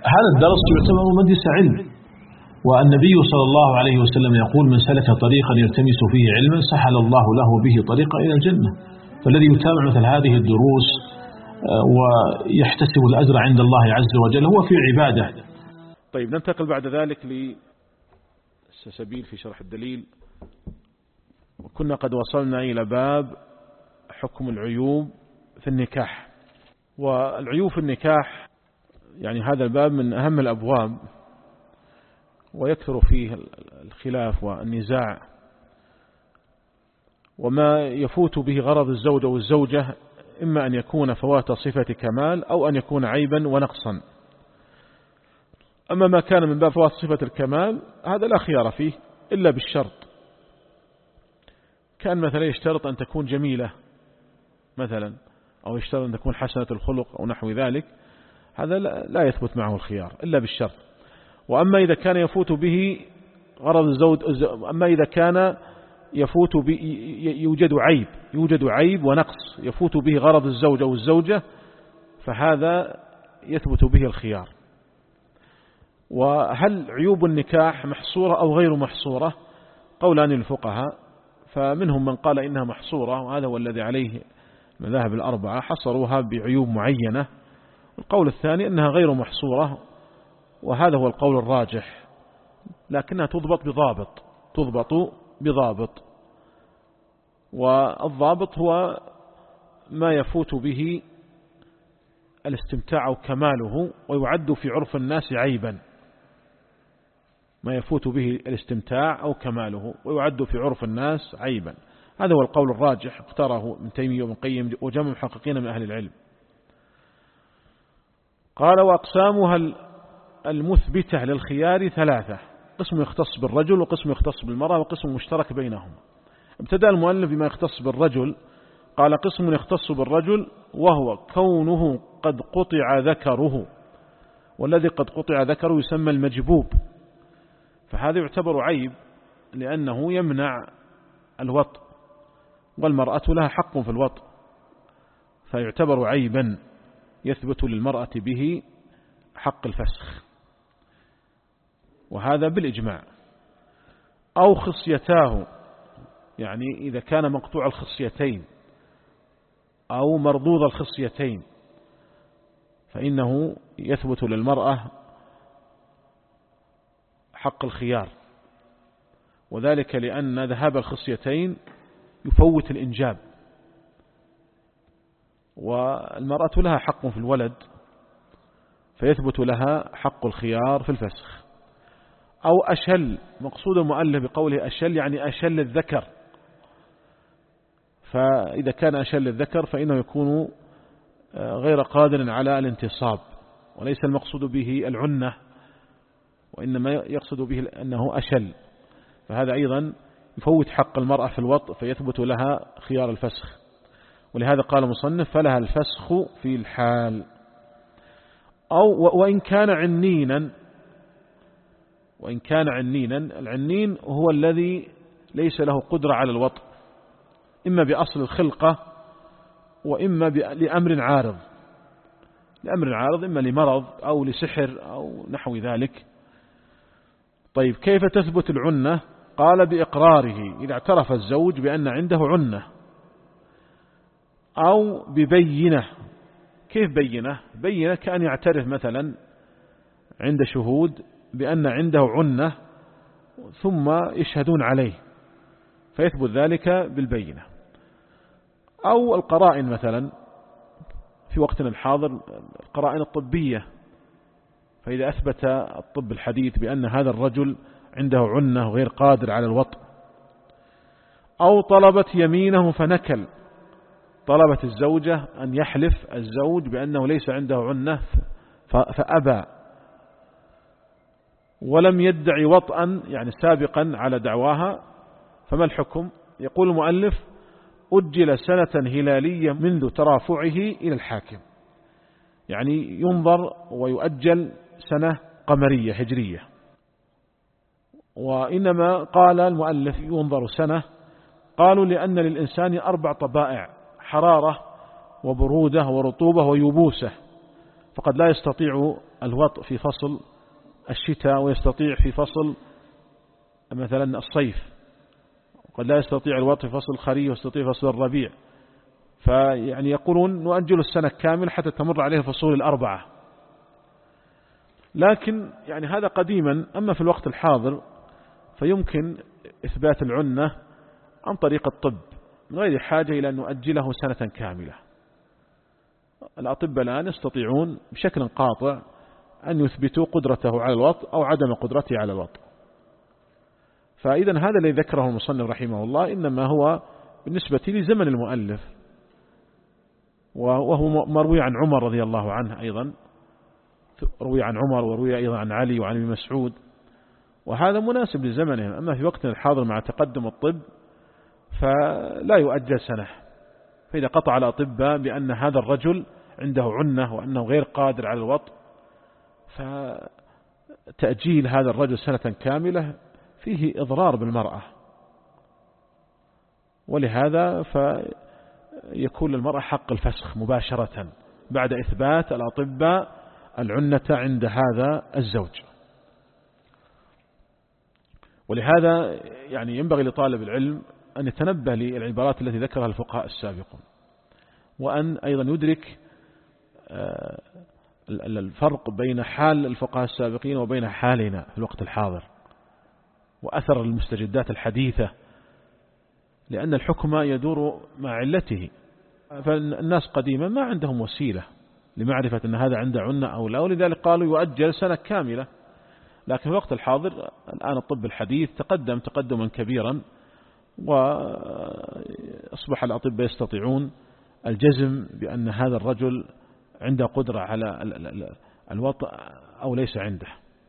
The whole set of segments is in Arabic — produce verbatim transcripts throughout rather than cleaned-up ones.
هذا الدرس يعتبر مجلس علم، والنبي صلى الله عليه وسلم يقول: من سلك طريقا يلتمس فيه علما سهل الله له به طريقا إلى الجنة. فالذي يتابع مثل هذه الدروس ويحتسب الأجر عند الله عز وجل هو في عبادة. طيب، ننتقل بعد ذلك لسبيل في شرح الدليل. وكنا قد وصلنا إلى باب حكم العيوب في النكاح. والعيوب في النكاح يعني هذا الباب من أهم الأبواب، ويكثر فيه الخلاف والنزاع، وما يفوت به غرض الزوج أو الزوجة إما أن يكون فوات صفة كمال أو أن يكون عيبا ونقصا. أما ما كان من باب فوات صفة الكمال هذا لا خيار فيه إلا بالشرط. كان مثلا يشترط أن تكون جميلة مثلا، أو يشترط أن تكون حسنة الخلق أو نحو ذلك، هذا لا يثبت معه الخيار إلا بالشرط. وأما إذا كان يفوت به غرض الزوج، أما إذا كان يفوت به يوجد عيب يوجد عيب ونقص يفوت به غرض الزوج أو الزوجة، فهذا يثبت به الخيار. وهل عيوب النكاح محصورة أو غير محصورة؟ قولان للفقهاء، فمنهم من قال إنها محصورة، وهذا هو الذي عليه المذاهب الأربعة، حصروها بعيوب معينة. القول الثاني أنها غير محصورة، وهذا هو القول الراجح، لكنها تضبط بضابط تضبط بضابط والضابط هو ما يفوت به الاستمتاع وكماله، ويعد في عرف الناس عيبا. ما يفوت به الاستمتاع أو كماله ويعد في عرف الناس عيبا، هذا هو القول الراجح اختاره ابن تيمية وابن قيم وجمع محققين من أهل العلم. قال: وأقسامها المثبتة للخيار ثلاثة: قسم يختص بالرجل، وقسم يختص بالمرأة، وقسم مشترك بينهما. ابتدأ المؤلف بما يختص بالرجل، قال: قسم يختص بالرجل وهو كونه قد قطع ذكره، والذي قد قطع ذكره يسمى المجبوب، فهذا يعتبر عيب لأنه يمنع الوطء، والمرأة لها حق في الوطء، فيعتبر عيبا يثبت للمرأة به حق الفسخ، وهذا بالإجماع. أو خصيتاه، يعني إذا كان مقطوع الخصيتين أو مردود الخصيتين فإنه يثبت للمرأة حق الخيار، وذلك لأن ذهاب الخصيتين يفوت الإنجاب، والمرأة لها حق في الولد فيثبت لها حق الخيار في الفسخ. أو أشل، مقصود المؤلف بقوله أشل يعني أشل الذكر، فإذا كان أشل الذكر فإنه يكون غير قادر على الانتصاب، وليس المقصود به العنة، وإنما يقصد به أنه أشل، فهذا أيضا يفوت حق المرأة في الوطء فيثبت لها خيار الفسخ. ولهذا قال مصنف: فلها الفسخ في الحال. أو وإن كان عنينا وإن كان عنينا العنين هو الذي ليس له قدرة على الوطء، إما بأصل الخلقة وإما لأمر عارض لأمر عارض إما لمرض أو لسحر أو نحو ذلك. طيب، كيف تثبت العنة؟ قال: بإقراره، إذا اعترف الزوج بأن عنده عنة، أو ببينة. كيف بينة؟ بينة كأن يعترف مثلا عند شهود بأن عنده عنة ثم يشهدون عليه فيثبت ذلك بالبينة. أو القرائن مثلا في وقتنا الحاضر، القرائن الطبية، فإذا أثبت الطب الحديث بأن هذا الرجل عنده عنة وغير قادر على الوطء. أو طلبت يمينه فنكل، طلبت الزوجة أن يحلف الزوج بأنه ليس عنده عنة فأبى، ولم يدعي وطئا يعني سابقا على دعواها، فما الحكم؟ يقول المؤلف: أجل سنة هلالية منذ ترافعه إلى الحاكم، يعني ينظر ويؤجل سنة قمرية هجرية. وإنما قال المؤلف ينظر سنة، قالوا لأن للإنسان أربع طبائع: حرارة وبرودة ورطوبة ويبوسة، فقد لا يستطيع الوطء في فصل الشتاء ويستطيع في فصل مثلا الصيف، وقد لا يستطيع الوطء في فصل الخريف ويستطيع في فصل الربيع، فيعني يقولون نؤجل السنة كامل حتى تمر عليه الفصول الأربعة. لكن يعني هذا قديما. أما في الوقت الحاضر فيمكن إثبات العنة عن طريق الطب من غير حاجة إلى أن نؤجله سنة كاملة. الأطباء الآن يستطيعون بشكل قاطع أن يثبتوا قدرته على الوطء أو عدم قدرته على الوطء. فإذا هذا الذي ذكره المصنف رحمه الله إنما هو بالنسبة لزمن المؤلف، وهو مروي عن عمر رضي الله عنه أيضا، روي عن عمر وروي أيضا عن علي وعن ابن مسعود، وهذا مناسب لزمنهم. أما في وقتنا الحاضر مع تقدم الطب فلا يؤجل سنة. فإذا قطع الأطباء بأن هذا الرجل عنده عنة وأنه غير قادر على الوطء، فتأجيل هذا الرجل سنة كاملة فيه إضرار بالمرأة، ولهذا فيكون للمرأة حق الفسخ مباشرة بعد إثبات الأطباء العنة عند هذا الزوج. ولهذا يعني ينبغي لطالب العلم أن يتنبه للعبارات التي ذكرها الفقهاء السابقون، وأن أيضا يدرك الفرق بين حال الفقهاء السابقين وبين حالنا في الوقت الحاضر، وأثر المستجدات الحديثة، لأن الحكم يدور مع علته. فالناس قديما ما عندهم وسيلة لمعرفة أن هذا عنده عنة أو لا، ولذلك قالوا يؤجل سنة كاملة. لكن في الوقت الحاضر الآن الطب الحديث تقدم تقدما كبيرا، وأصبح الأطباء يستطيعون الجزم بأن هذا الرجل عنده قدرة على الوطء أو ليس عنده.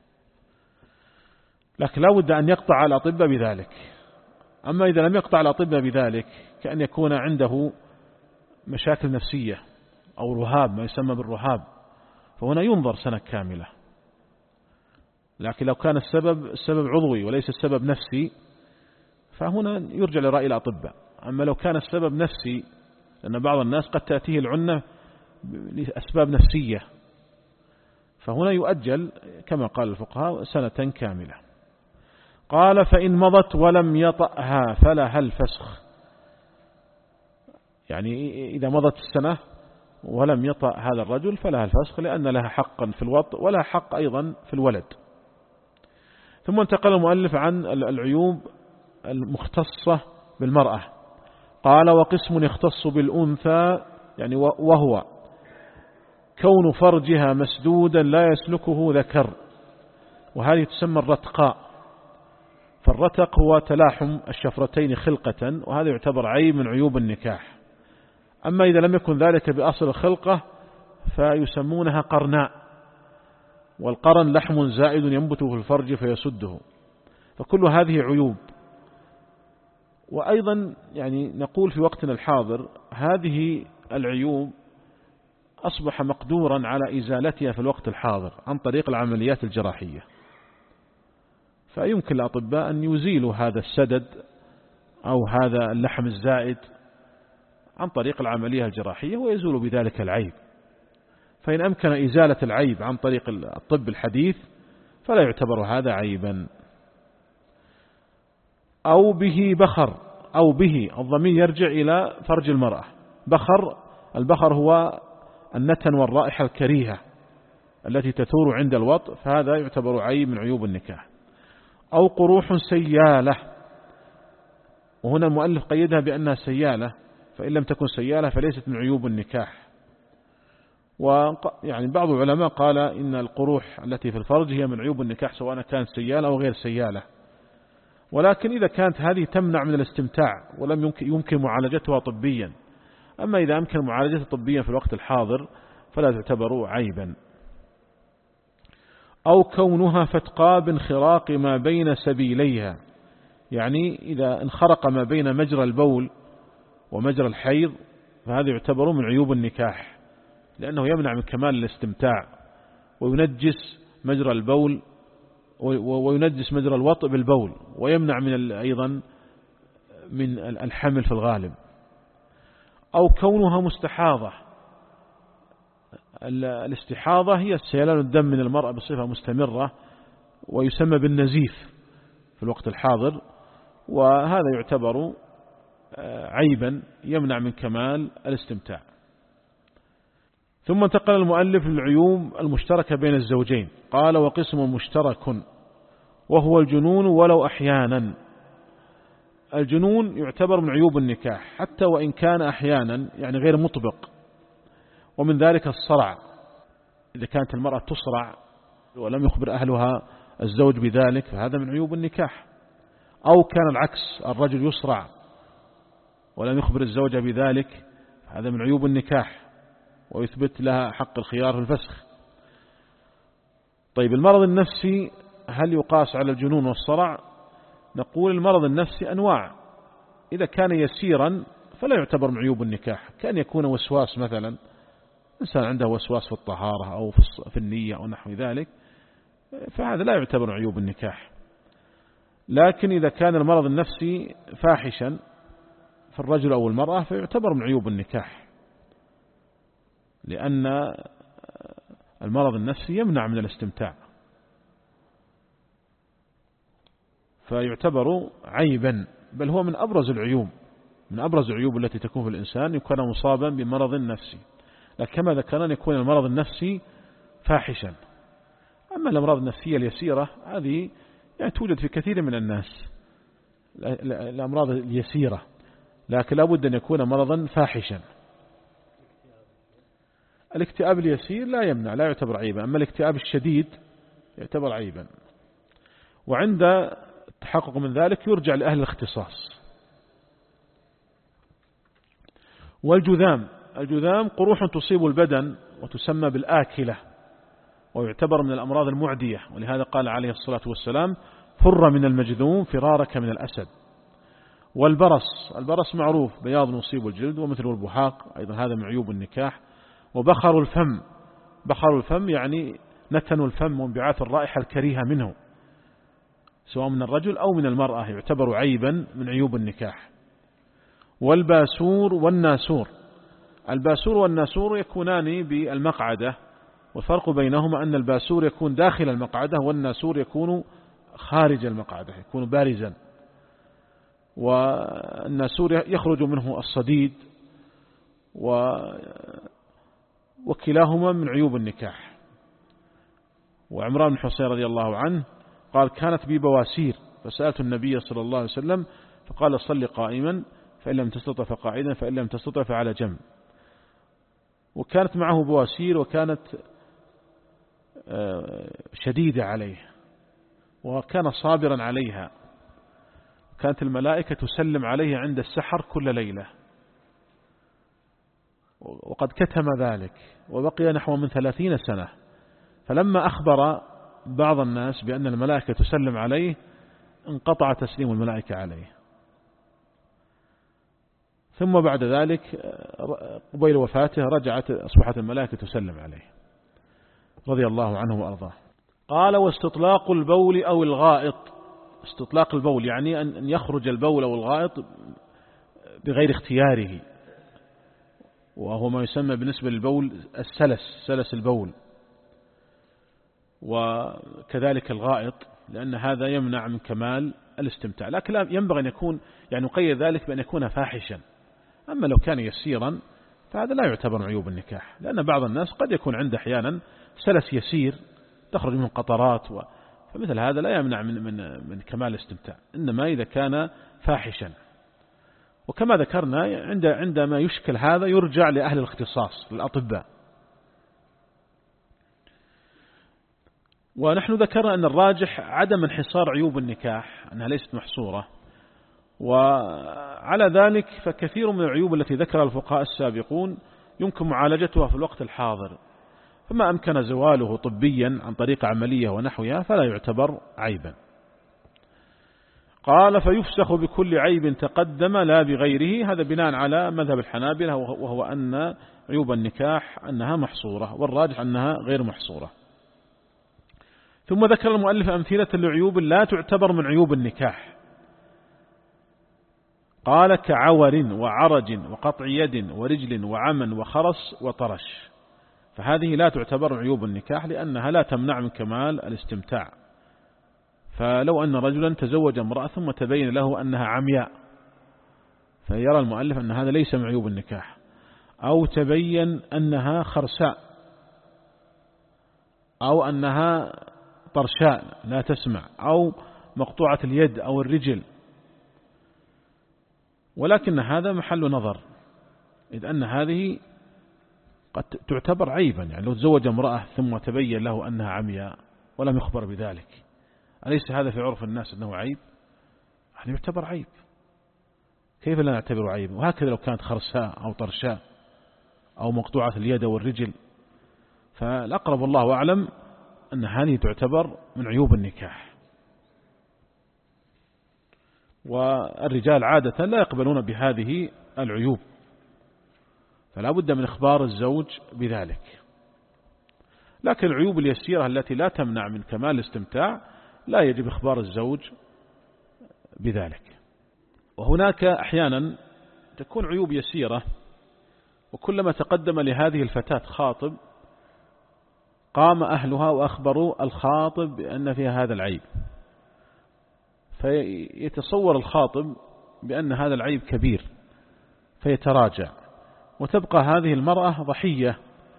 لكن لا بد أن يقطع الأطباء بذلك. أما إذا لم يقطع الأطباء بذلك كأن يكون عنده مشاكل نفسية أو رهاب، ما يسمى بالرهاب، فهنا ينظر سنة كاملة. لكن لو كان السبب السبب عضوي وليس السبب نفسي فهنا يرجع لرأي الأطباء. أما لو كان السبب نفسي، لأن بعض الناس قد تأتيه العنة لأسباب نفسية، فهنا يؤجل كما قال الفقهاء سنة كاملة. قال فإن مضت ولم يطأها فلها الفسخ. يعني إذا مضت السنة ولم يطأ هذا الرجل فلها الفسخ، لأن لها حقا في الوطء ولها حق أيضا في الولد. ثم انتقل المؤلف عن العيوب المختصة بالمرأة. قال وقسم يختص بالأنثى، يعني وهو كون فرجها مسدودا لا يسلكه ذكر، وهذه تسمى الرتقاء. فالرتق هو تلاحم الشفرتين خلقة، وهذا يعتبر عيب من عيوب النكاح. أما إذا لم يكن ذلك بأصل الخلقة فيسمونها قرناء، والقرن لحم زائد ينبت في الفرج فيسده. فكل هذه عيوب. وأيضا يعني نقول في وقتنا الحاضر هذه العيوب أصبح مقدورا على إزالتها في الوقت الحاضر عن طريق العمليات الجراحية. فيمكن الأطباء أن يزيلوا هذا السدد أو هذا اللحم الزائد عن طريق العملية الجراحية ويزول بذلك العيب. فإن أمكن إزالة العيب عن طريق الطب الحديث فلا يعتبر هذا عيبا. أو به بخر، أو به الضمير يرجع إلى فرج المرأة. بخر، البخر هو النتن والرائحة الكريهة التي تثور عند الوطء، فهذا يعتبر عيب من عيوب النكاح. أو قروح سيالة، وهنا المؤلف قيدها بأنها سيالة، فإن لم تكن سيالة فليست من عيوب النكاح. ويعني بعض العلماء قال إن القروح التي في الفرج هي من عيوب النكاح سواء كانت سيالة أو غير سيالة. ولكن إذا كانت هذه تمنع من الاستمتاع ولم يمكن معالجتها طبيا. أما إذا أمكن معالجتها طبيا في الوقت الحاضر فلا تعتبر عيبا. أو كونها فتقى بانخراق ما بين سبيليها، يعني إذا انخرق ما بين مجرى البول ومجرى الحيض فهذا يعتبر من عيوب النكاح، لأنه يمنع من كمال الاستمتاع وينجس مجرى البول وينجس مجرى الوطء بالبول، ويمنع من أيضا من الحمل في الغالب. أو كونها مستحاضة، الاستحاضة هي سيلان الدم من المرأة بصفة مستمرة، ويسمى بالنزيف في الوقت الحاضر، وهذا يعتبر عيبا يمنع من كمال الاستمتاع. ثم انتقل المؤلف للعيوب المشتركة بين الزوجين، قال: وقسم مشترك وهو الجنون ولو أحيانا. الجنون يعتبر من عيوب النكاح حتى وإن كان أحيانا، يعني غير مطبق، ومن ذلك الصرع، إذا كانت المرأة تصرع ولم يخبر أهلها الزوج بذلك فهذا من عيوب النكاح، أو كان العكس، الرجل يصرع ولم يخبر الزوجة بذلك هذا من عيوب النكاح ويثبت لها حق الخيار في الفسخ. طيب المرض النفسي هل يقاس على الجنون والصرع؟ نقول المرض النفسي أنواع، إذا كان يسيرا فلا يعتبر من عيوب النكاح، كان يكون وسواس مثلا، إنسان عنده وسواس في الطهارة أو في النية أو نحو ذلك، فهذا لا يعتبر من عيوب النكاح. لكن إذا كان المرض النفسي فاحشا في الرجل أو المرأة فيعتبر من عيوب النكاح، لأن المرض النفسي يمنع من الاستمتاع، فيعتبر عيبا، بل هو من أبرز العيوب، من أبرز العيوب التي تكون في الإنسان يكون مصابا بمرض نفسي. لكن كما ذكرنا يكون المرض النفسي فاحشا. أما الأمراض النفسية اليسيرة هذه يعني توجد في كثير من الناس، الأمراض اليسيرة، لكن لابد أن يكون مرضا فاحشا. الاكتئاب اليسير لا يمنع، لا يعتبر عيبا، أما الاكتئاب الشديد يعتبر عيبا، وعند التحقق من ذلك يرجع لأهل الاختصاص. والجذام، الجذام قروح تصيب البدن وتسمى بالآكلة، ويعتبر من الأمراض المعدية، ولهذا قال عليه الصلاة والسلام: فر من المجذوم فرارك من الأسد. والبرص، البرص معروف، بياض يصيب الجلد ومثل البحاق، أيضا هذا من عيوب النكاح. وبخر الفم، بخر الفم يعني نتن الفم وانبعاث الرائحة الكريهة منه سواء من الرجل أو من المرأة، يعتبر عيبا من عيوب النكاح. والباسور والناسور، الباسور والناسور يكونان بالمقعدة، والفرق بينهما أن الباسور يكون داخل المقعدة والناسور يكون خارج المقعدة، يكون بارزا، والناسور يخرج منه الصديد، وكلاهما من عيوب النكاح. وعمران بن حسين رضي الله عنه قال: كانت بي بواسير فسألت النبي صلى الله عليه وسلم فقال: صل قائما فإن لم تستطع فقاعدا فإن لم تستطع فعلى جنب. وكانت معه بواسير وكانت شديدة عليه وكان صابرا عليها، كانت الملائكة تسلم عليه عند السحر كل ليلة، وقد كتم ذلك وبقي نحو من ثلاثين سنة. فلما أخبر بعض الناس بأن الملائكة تسلم عليه انقطع تسليم الملائكة عليه، ثم بعد ذلك قبيل وفاته رجعت أصبحت الملائكة تسلم عليه رضي الله عنه وأرضاه. قال: واستطلاق البول أو الغائط، استطلاق البول يعني أن يخرج البول أو الغائط بغير اختياره، وهو ما يسمى بالنسبة للبول السلس، سلس البول، وكذلك الغائط، لأن هذا يمنع من كمال الاستمتاع. لكن لا ينبغي أن يكون يعني نقيد ذلك بأن يكون فاحشا. أما لو كان يسيرا فهذا لا يعتبر من عيوب النكاح، لأن بعض الناس قد يكون عنده أحيانا سلس يسير تخرج منه قطرات و... فمثل هذا لا يمنع من, من, من كمال الاستمتاع، إنما إذا كان فاحشا. وكما ذكرنا عند عندما يشكل هذا يرجع لأهل الاختصاص للأطباء. ونحن ذكرنا أن الراجح عدم انحصار عيوب النكاح، أنها ليست محصورة، وعلى ذلك فكثير من العيوب التي ذكرها الفقهاء السابقون يمكن معالجتها في الوقت الحاضر، فما أمكن زواله طبيا عن طريق عملية ونحوها فلا يعتبر عيبا. قال: فيفسخ بكل عيب تقدم لا بغيره، هذا بناء على مذهب الحنابلة، وهو أن عيوب النكاح أنها محصورة، والراجح أنها غير محصورة. ثم ذكر المؤلف أمثلة لعيوب لا تعتبر من عيوب النكاح، قال: كعور وعرج وقطع يد ورجل وعمى وخرس وطرش. فهذه لا تعتبر عيوب النكاح لأنها لا تمنع من كمال الاستمتاع. فلو أن رجلا تزوج امرأة ثم تبين له أنها عمياء فيرى المؤلف أن هذا ليس من عيوب النكاح، أو تبين أنها خرساء أو أنها طرشاء لا تسمع أو مقطوعة اليد أو الرجل، ولكن هذا محل نظر، إذ أن هذه قد تعتبر عيبا. يعني لو تزوج امرأة ثم تبين له أنها عمياء ولم يخبر بذلك، أليس هذا في عرف الناس أنه عيب؟ هذا يعتبر عيب، كيف لا نعتبر عيب؟ وهكذا لو كانت خرساء أو طرشاء أو مقطوعة اليد والرجل. فالأقرب الله أعلم أن هذه تعتبر من عيوب النكاح. والرجال عادة لا يقبلون بهذه العيوب، فلا بد من إخبار الزوج بذلك. لكن العيوب اليسيرة التي لا تمنع من كمال الاستمتاع لا يجب إخبار الزوج بذلك. وهناك أحيانا تكون عيوب يسيرة، وكلما تقدم لهذه الفتاة خاطب قام أهلها وأخبروا الخاطب بأن فيها هذا العيب، فيتصور الخاطب بأن هذا العيب كبير فيتراجع، وتبقى هذه المرأة ضحية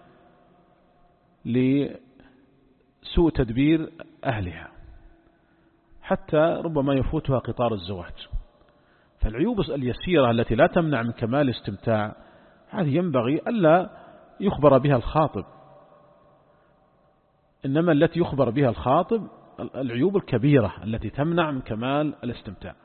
لسوء تدبير أهلها حتى ربما يفوتها قطار الزواج. فالعيوب اليسيرة التي لا تمنع من كمال الاستمتاع هذه ينبغي ألا يخبر بها الخاطب، إنما التي يخبر بها الخاطب العيوب الكبيرة التي تمنع من كمال الاستمتاع.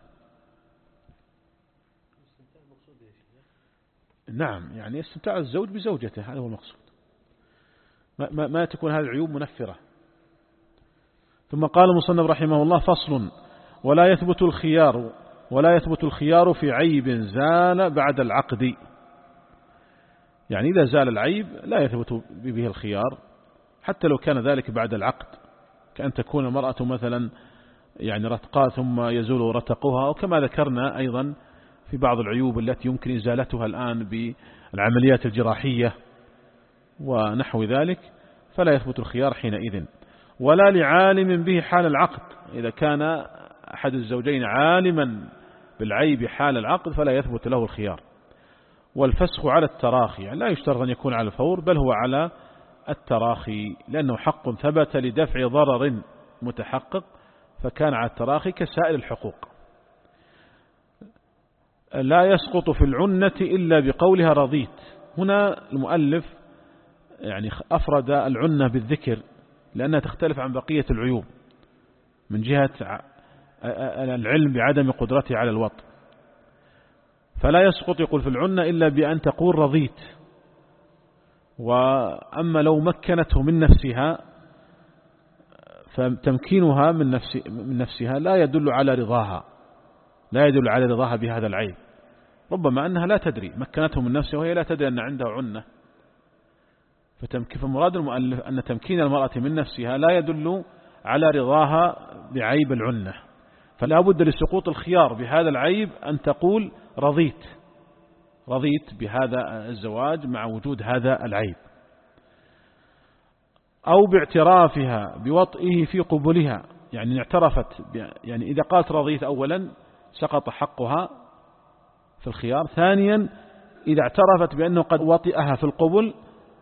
نعم، يعني استمتاع الزوج بزوجته هذا هو المقصود، ما, ما, ما تكون هذه العيوب منفرة. ثم قال المصنف رحمه الله: فصل: ولا يثبت الخيار ولا يثبت الخيار في عيب زال بعد العقد. يعني إذا زال العيب لا يثبت به الخيار حتى لو كان ذلك بعد العقد، كأن تكون المرأة مثلا يعني رتقاء ثم يزول رتقها، وكما ذكرنا أيضا في بعض العيوب التي يمكن إزالتها الآن بالعمليات الجراحية ونحو ذلك، فلا يثبت الخيار حينئذ. ولا لعالم به حال العقد، إذا كان أحد الزوجين عالما بالعيب حال العقد فلا يثبت له الخيار. والفسخ على التراخي، يعني لا يشترط أن يكون على الفور بل هو على التراخي، لأنه حق ثبت لدفع ضرر متحقق، فكان على التراخي كسائر الحقوق. لا يسقط في العنة إلا بقولها رضيت. هنا المؤلف يعني أفرد العنة بالذكر لأنها تختلف عن بقية العيوب من جهة العلم بعدم قدرته على الوطء. فلا يسقط يقول في العنة إلا بأن تقول رضيت. وأما لو مكنته من نفسها فتمكينها من, نفس من نفسها لا يدل على رضاها لا يدل على رضاها بهذا العيب، ربما أنها لا تدري، مكنته من نفسها وهي لا تدري أن عندها عنة. فمراد المؤلف أن تمكين المرأة من نفسها لا يدل على رضاها بعيب العنة، فلا بد لسقوط الخيار بهذا العيب أن تقول رضيت رضيت بهذا الزواج مع وجود هذا العيب، أو باعترافها بوطئه في قبولها. يعني اعترفت، يعني إذا قالت رضيت أولا سقط حقها في الخيار، ثانيا إذا اعترفت بأنه قد وطئها في القبل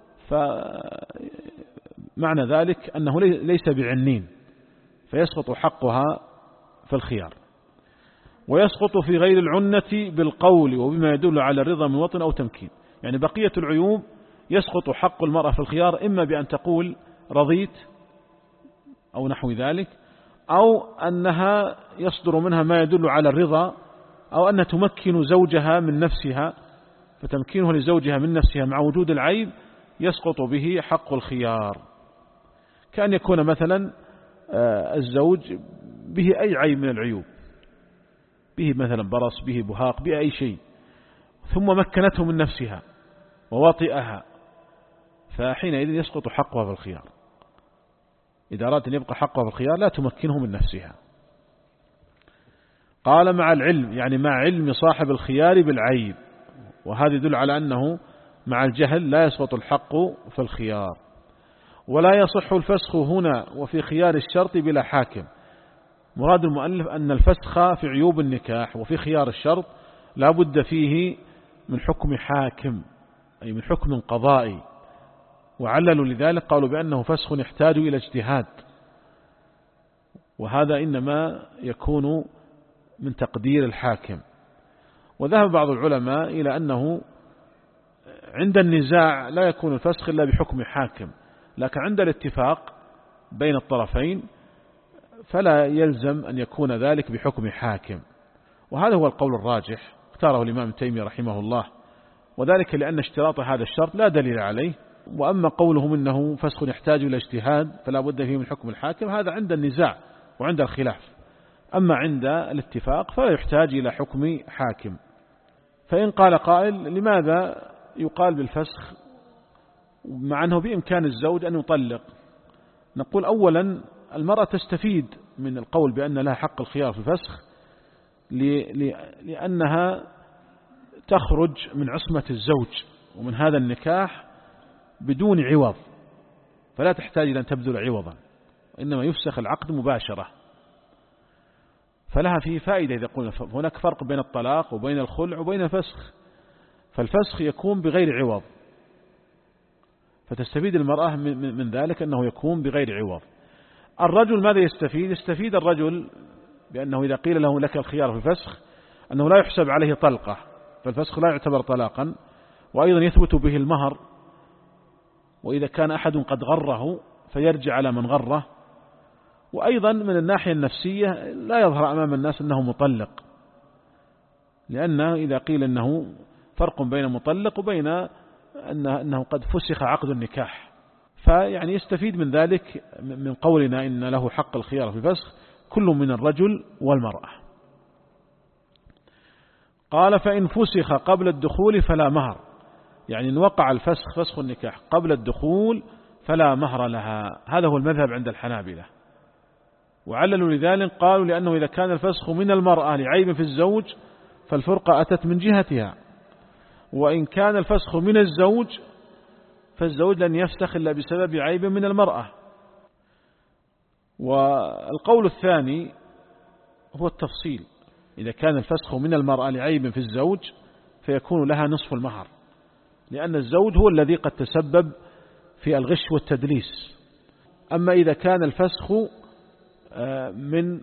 فمعنى ذلك أنه ليس بعنين فيسقط حقها في الخيار. ويسقط في غير العنة بالقول وبما يدل على الرضا من وطن أو تمكين. يعني بقية العيوب يسقط حق المرأة في الخيار إما بأن تقول رضيت أو نحو ذلك، أو أنها يصدر منها ما يدل على الرضا، أو أنها تمكن زوجها من نفسها، فتمكينه لزوجها من نفسها مع وجود العيب يسقط به حق الخيار. كأن يكون مثلا الزوج به أي عيب من العيوب، به مثلا برص، به بهاق، به أي شيء، ثم مكنته من نفسها ووطئها، فحينئذ يسقط حقها في الخيار. إذا أراد أن يبقى حقها في الخيار لا تمكنه من نفسها. قال مع العلم، يعني مع علم صاحب الخيار بالعيب، وهذا يدل على أنه مع الجهل لا يسقط الحق في الخيار. ولا يصح الفسخ هنا وفي خيار الشرط بلا حاكم. مراد المؤلف أن الفسخ في عيوب النكاح وفي خيار الشرط لا بد فيه من حكم حاكم، أي من حكم قضائي. وعللوا لذلك قالوا بأنه فسخ يحتاج إلى اجتهاد، وهذا إنما يكون من تقدير الحاكم. وذهب بعض العلماء إلى أنه عند النزاع لا يكون الفسخ إلا بحكم حاكم، لكن عند الاتفاق بين الطرفين فلا يلزم أن يكون ذلك بحكم حاكم. وهذا هو القول الراجح اختاره الإمام ابن تيمية رحمه الله، وذلك لأن اشتراط هذا الشرط لا دليل عليه. وأما قولهم إنه فسخ يحتاج إلى اجتهاد فلا بد فيه من حكم الحاكم، هذا عند النزاع وعند الخلاف. أما عند الاتفاق فلا يحتاج إلى حكم حاكم. فإن قال قائل لماذا يقال بالفسخ مع أنه بإمكان الزوج أن يطلق؟ نقول أولا المرأة تستفيد من القول بأن لها حق الخيار في الفسخ لأنها تخرج من عصمة الزوج ومن هذا النكاح بدون عوض، فلا تحتاج إلى أن تبذل عوضا، إنما يفسخ العقد مباشرة. فلها فيه فائدة إذا قلنا هناك فرق بين الطلاق وبين الخلع وبين الفسخ، فالفسخ يكون بغير عوض، فتستفيد المرأة من ذلك أنه يكون بغير عوض. الرجل ماذا يستفيد؟ يستفيد الرجل بأنه إذا قيل له لك الخيار في الفسخ أنه لا يحسب عليه طلقة، فالفسخ لا يعتبر طلاقا، وأيضا يثبت به المهر، وإذا كان أحد قد غره فيرجع على من غره. وأيضا من الناحية النفسية لا يظهر أمام الناس أنه مطلق، لأن إذا قيل أنه فرق بين مطلق وبين أنه قد فسخ عقد النكاح، فيعني يستفيد من ذلك من قولنا إن له حق الخيار في الفسخ كل من الرجل والمرأة. قال فإن فسخ قبل الدخول فلا مهر، يعني إن وقع الفسخ فسخ النكاح قبل الدخول فلا مهر لها. هذا هو المذهب عند الحنابلة، وعللوا لذلك قالوا لأنه إذا كان الفسخ من المرأة لعيب في الزوج فالفرقة أتت من جهتها، وإن كان الفسخ من الزوج فالزوج لن يفسخ إلا بسبب عيب من المرأة. والقول الثاني هو التفصيل، إذا كان الفسخ من المرأة لعيب في الزوج فيكون لها نصف المهر، لأن الزوج هو الذي قد تسبب في الغش والتدليس. أما إذا كان الفسخ من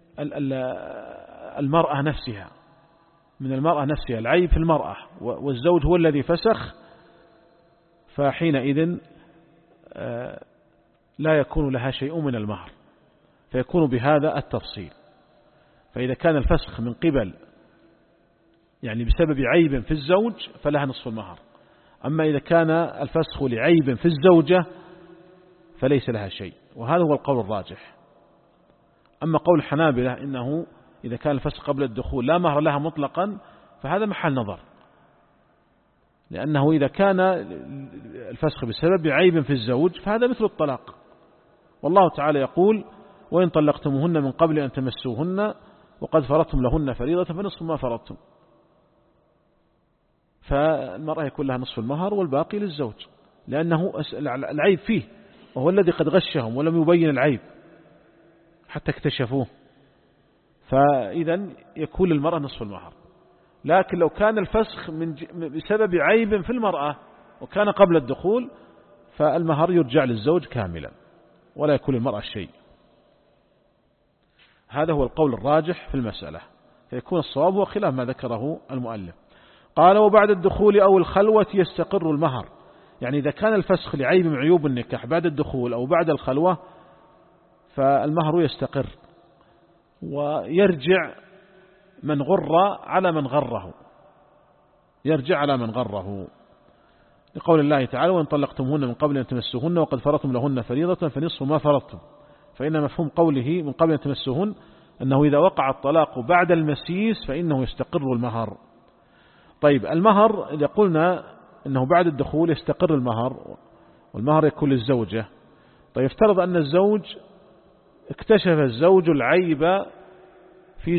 المرأة نفسها من المرأة نفسها العيب في المرأة والزوج هو الذي فسخ، فحينئذ لا يكون لها شيء من المهر، فيكون بهذا التفصيل. فإذا كان الفسخ من قبل يعني بسبب عيب في الزوج فلها نصف المهر، أما إذا كان الفسخ لعيب في الزوجة فليس لها شيء، وهذا هو القول الراجح. أما قول الحنابلة إنه إذا كان الفسخ قبل الدخول لا مهر لها مطلقا فهذا محل نظر، لأنه إذا كان الفسخ بسبب عيب في الزوج فهذا مثل الطلاق، والله تعالى يقول وإن طلقتموهن من قبل أن تمسوهن وقد فرضتم لهن فريضة فنصف ما فرضتم، فالمرأة يكون لها نصف المهر والباقي للزوج، لأنه العيب فيه وهو الذي قد غشهم ولم يبين العيب حتى اكتشفوه، فإذا يكون للمرأة نصف المهر. لكن لو كان الفسخ من بسبب عيب في المرأة وكان قبل الدخول فالمهر يرجع للزوج كاملا ولا يكون للمرأة شيء. هذا هو القول الراجح في المسألة، فيكون الصواب هو خلاف ما ذكره المؤلف. قال وبعد الدخول أو الخلوة يستقر المهر، يعني إذا كان الفسخ لعيب من عيوب النكاح بعد الدخول أو بعد الخلوة فالمهر يستقر، ويرجع من غر على من غره يرجع على من غره لقول الله تعالى وإن طلقتموهن من قبل أن تمسوهن وقد فرضتم لهن فريضة فنصف ما فرضتم، فإن مفهوم قوله من قبل أن تمسوهن أنه إذا وقع الطلاق بعد المسيس فإنه يستقر المهر. طيب المهر إذا قلنا أنه بعد الدخول يستقر المهر والمهر يكون للزوجة، طيب افترض أن الزوج اكتشف الزوج العيب في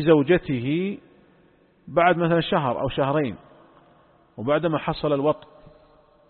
زوجته بعد مثلا شهر أو شهرين وبعدما حصل الوطء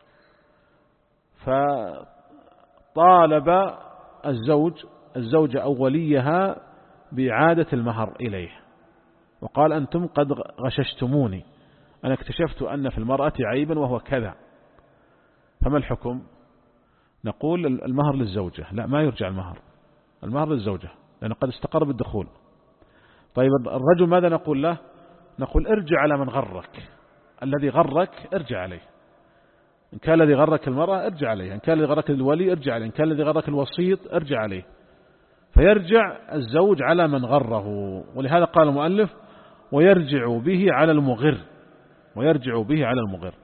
فطالب الزوج الزوجة أو وليها بإعادة المهر إليه، وقال أنتم قد غششتموني، أنا اكتشفت أن في المرأة عيبا وهو كذا، فما الحكم؟ نقول المهر للزوجة. لا، ما يرجع المهر، المهر للزوجة لأنه قد استقر بالدخول. طيب الرجل ماذا نقول له؟ نقول ارجع على من غرك، الذي غرك ارجع عليه، إن كان الذي غرك المرأة ارجع عليه، إن كان الذي غرك الولي ارجع عليه، إن كان الذي غرك الوسيط ارجع عليه. فيرجع الزوج على من غره، ولهذا قال المؤلف ويرجع به على المغر، ويرجع به على المغر.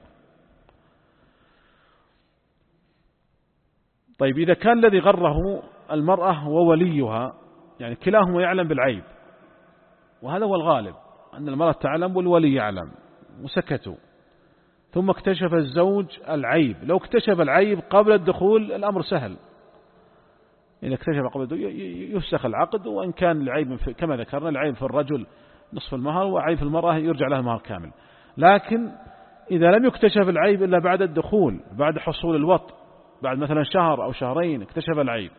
طيب إذا كان الذي غره المرأة ووليها، يعني كلاهما يعلم بالعيب، وهذا هو الغالب أن المرأة تعلم والولي يعلم وسكتوا، ثم اكتشف الزوج العيب. لو اكتشف العيب قبل الدخول الأمر سهل، إذا اكتشف قبل الدخول يفسخ العقد، وإن كان العيب كما ذكرنا العيب في الرجل نصف المهر وعيب في المرأة يرجع لها المهر كامل. لكن إذا لم يكتشف العيب إلا بعد الدخول، بعد حصول الوط، بعد مثلا شهر أو شهرين اكتشف العيب،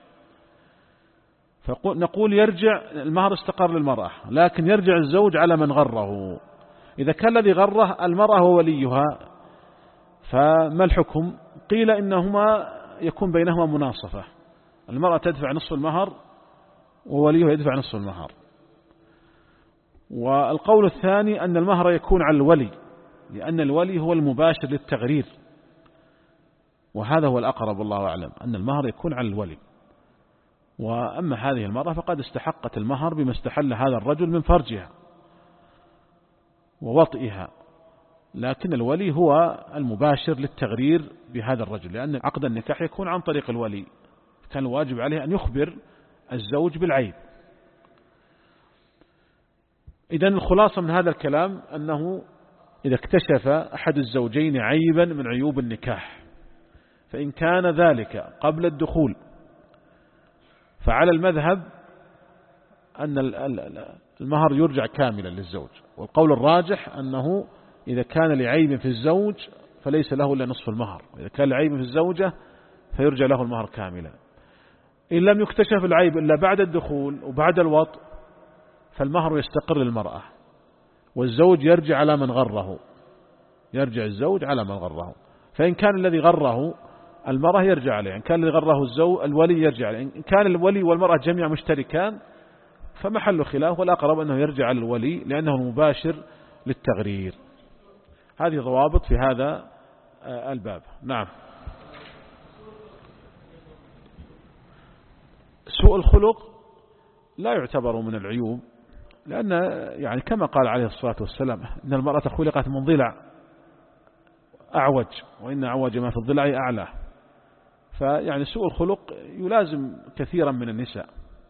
فنقول يرجع المهر استقر للمرأة، لكن يرجع الزوج على من غره. إذا كان الذي غره المرأة ووليها فما الحكم؟ قيل إنهما يكون بينهما مناصفة، المرأة تدفع نصف المهر ووليها يدفع نصف المهر. والقول الثاني أن المهر يكون على الولي، لأن الولي هو المباشر للتغرير، وهذا هو الأقرب والله أعلم، أن المهر يكون على الولي. وأما هذه المرأة فقد استحقت المهر بما استحل هذا الرجل من فرجها ووطئها، لكن الولي هو المباشر للتغرير بهذا الرجل، لأن عقد النكاح يكون عن طريق الولي، كان الواجب عليه أن يخبر الزوج بالعيب. إذن الخلاصة من هذا الكلام أنه إذا اكتشف أحد الزوجين عيبا من عيوب النكاح، فإن كان ذلك قبل الدخول فعلى المذهب أن المهر يرجع كاملا للزوج، والقول الراجح أنه إذا كان لعيب في الزوج فليس له إلا نصف المهر، وإذا كان لعيب في الزوجة فيرجع له المهر كاملا. إن لم يكتشف العيب إلا بعد الدخول وبعد الوط فالمهر يستقر للمرأة، والزوج يرجع على من غره، يرجع الزوج على من غره. فإن كان الذي غره المرأة يرجع عليه، إن كان الذي غره الزوج الولي يرجع عليه، إن كان الولي والمرأة جميعا مشتركان فمحل خلاف، والأقرب أنه يرجع على الولي لأنه المباشر للتغرير. هذه ضوابط في هذا الباب. نعم. سوء الخلق لا يعتبر من العيوب، لأن يعني كما قال عليه الصلاة والسلام إن المرأة خلقت من ضلع أعوج، وإن أعوج ما في الضلع أعلى. فيعني سوء الخلق يلازم كثيرا من النساء،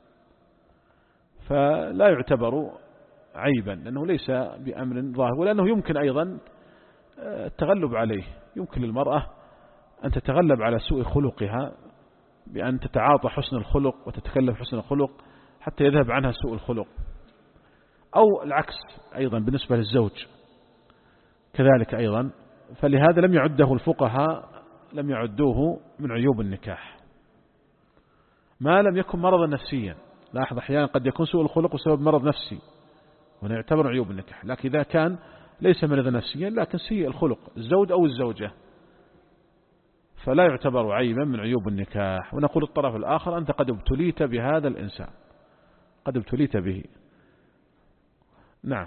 فلا يعتبر عيبا لأنه ليس بأمر ظاهر، ولأنه يمكن أيضا التغلب عليه. يمكن للمرأة أن تتغلب على سوء خلقها بأن تتعاطى حسن الخلق وتتكلم حسن الخلق حتى يذهب عنها سوء الخلق، أو العكس أيضا بالنسبة للزوج كذلك أيضا. فلهذا لم يعده الفقهاء لم يعدوه من عيوب النكاح ما لم يكن مرضا نفسيا. لاحظ أحيانا قد يكون سوء الخلق بسبب مرض نفسي وهنا يعتبر عيوب النكاح، لكن إذا كان ليس مرضا نفسيا لكن سيء الخلق الزوج أو الزوجة فلا يعتبر عيبا من عيوب النكاح. ونقول الطرف الآخر أنت قد ابتليت بهذا الإنسان، قد ابتليت به. نعم.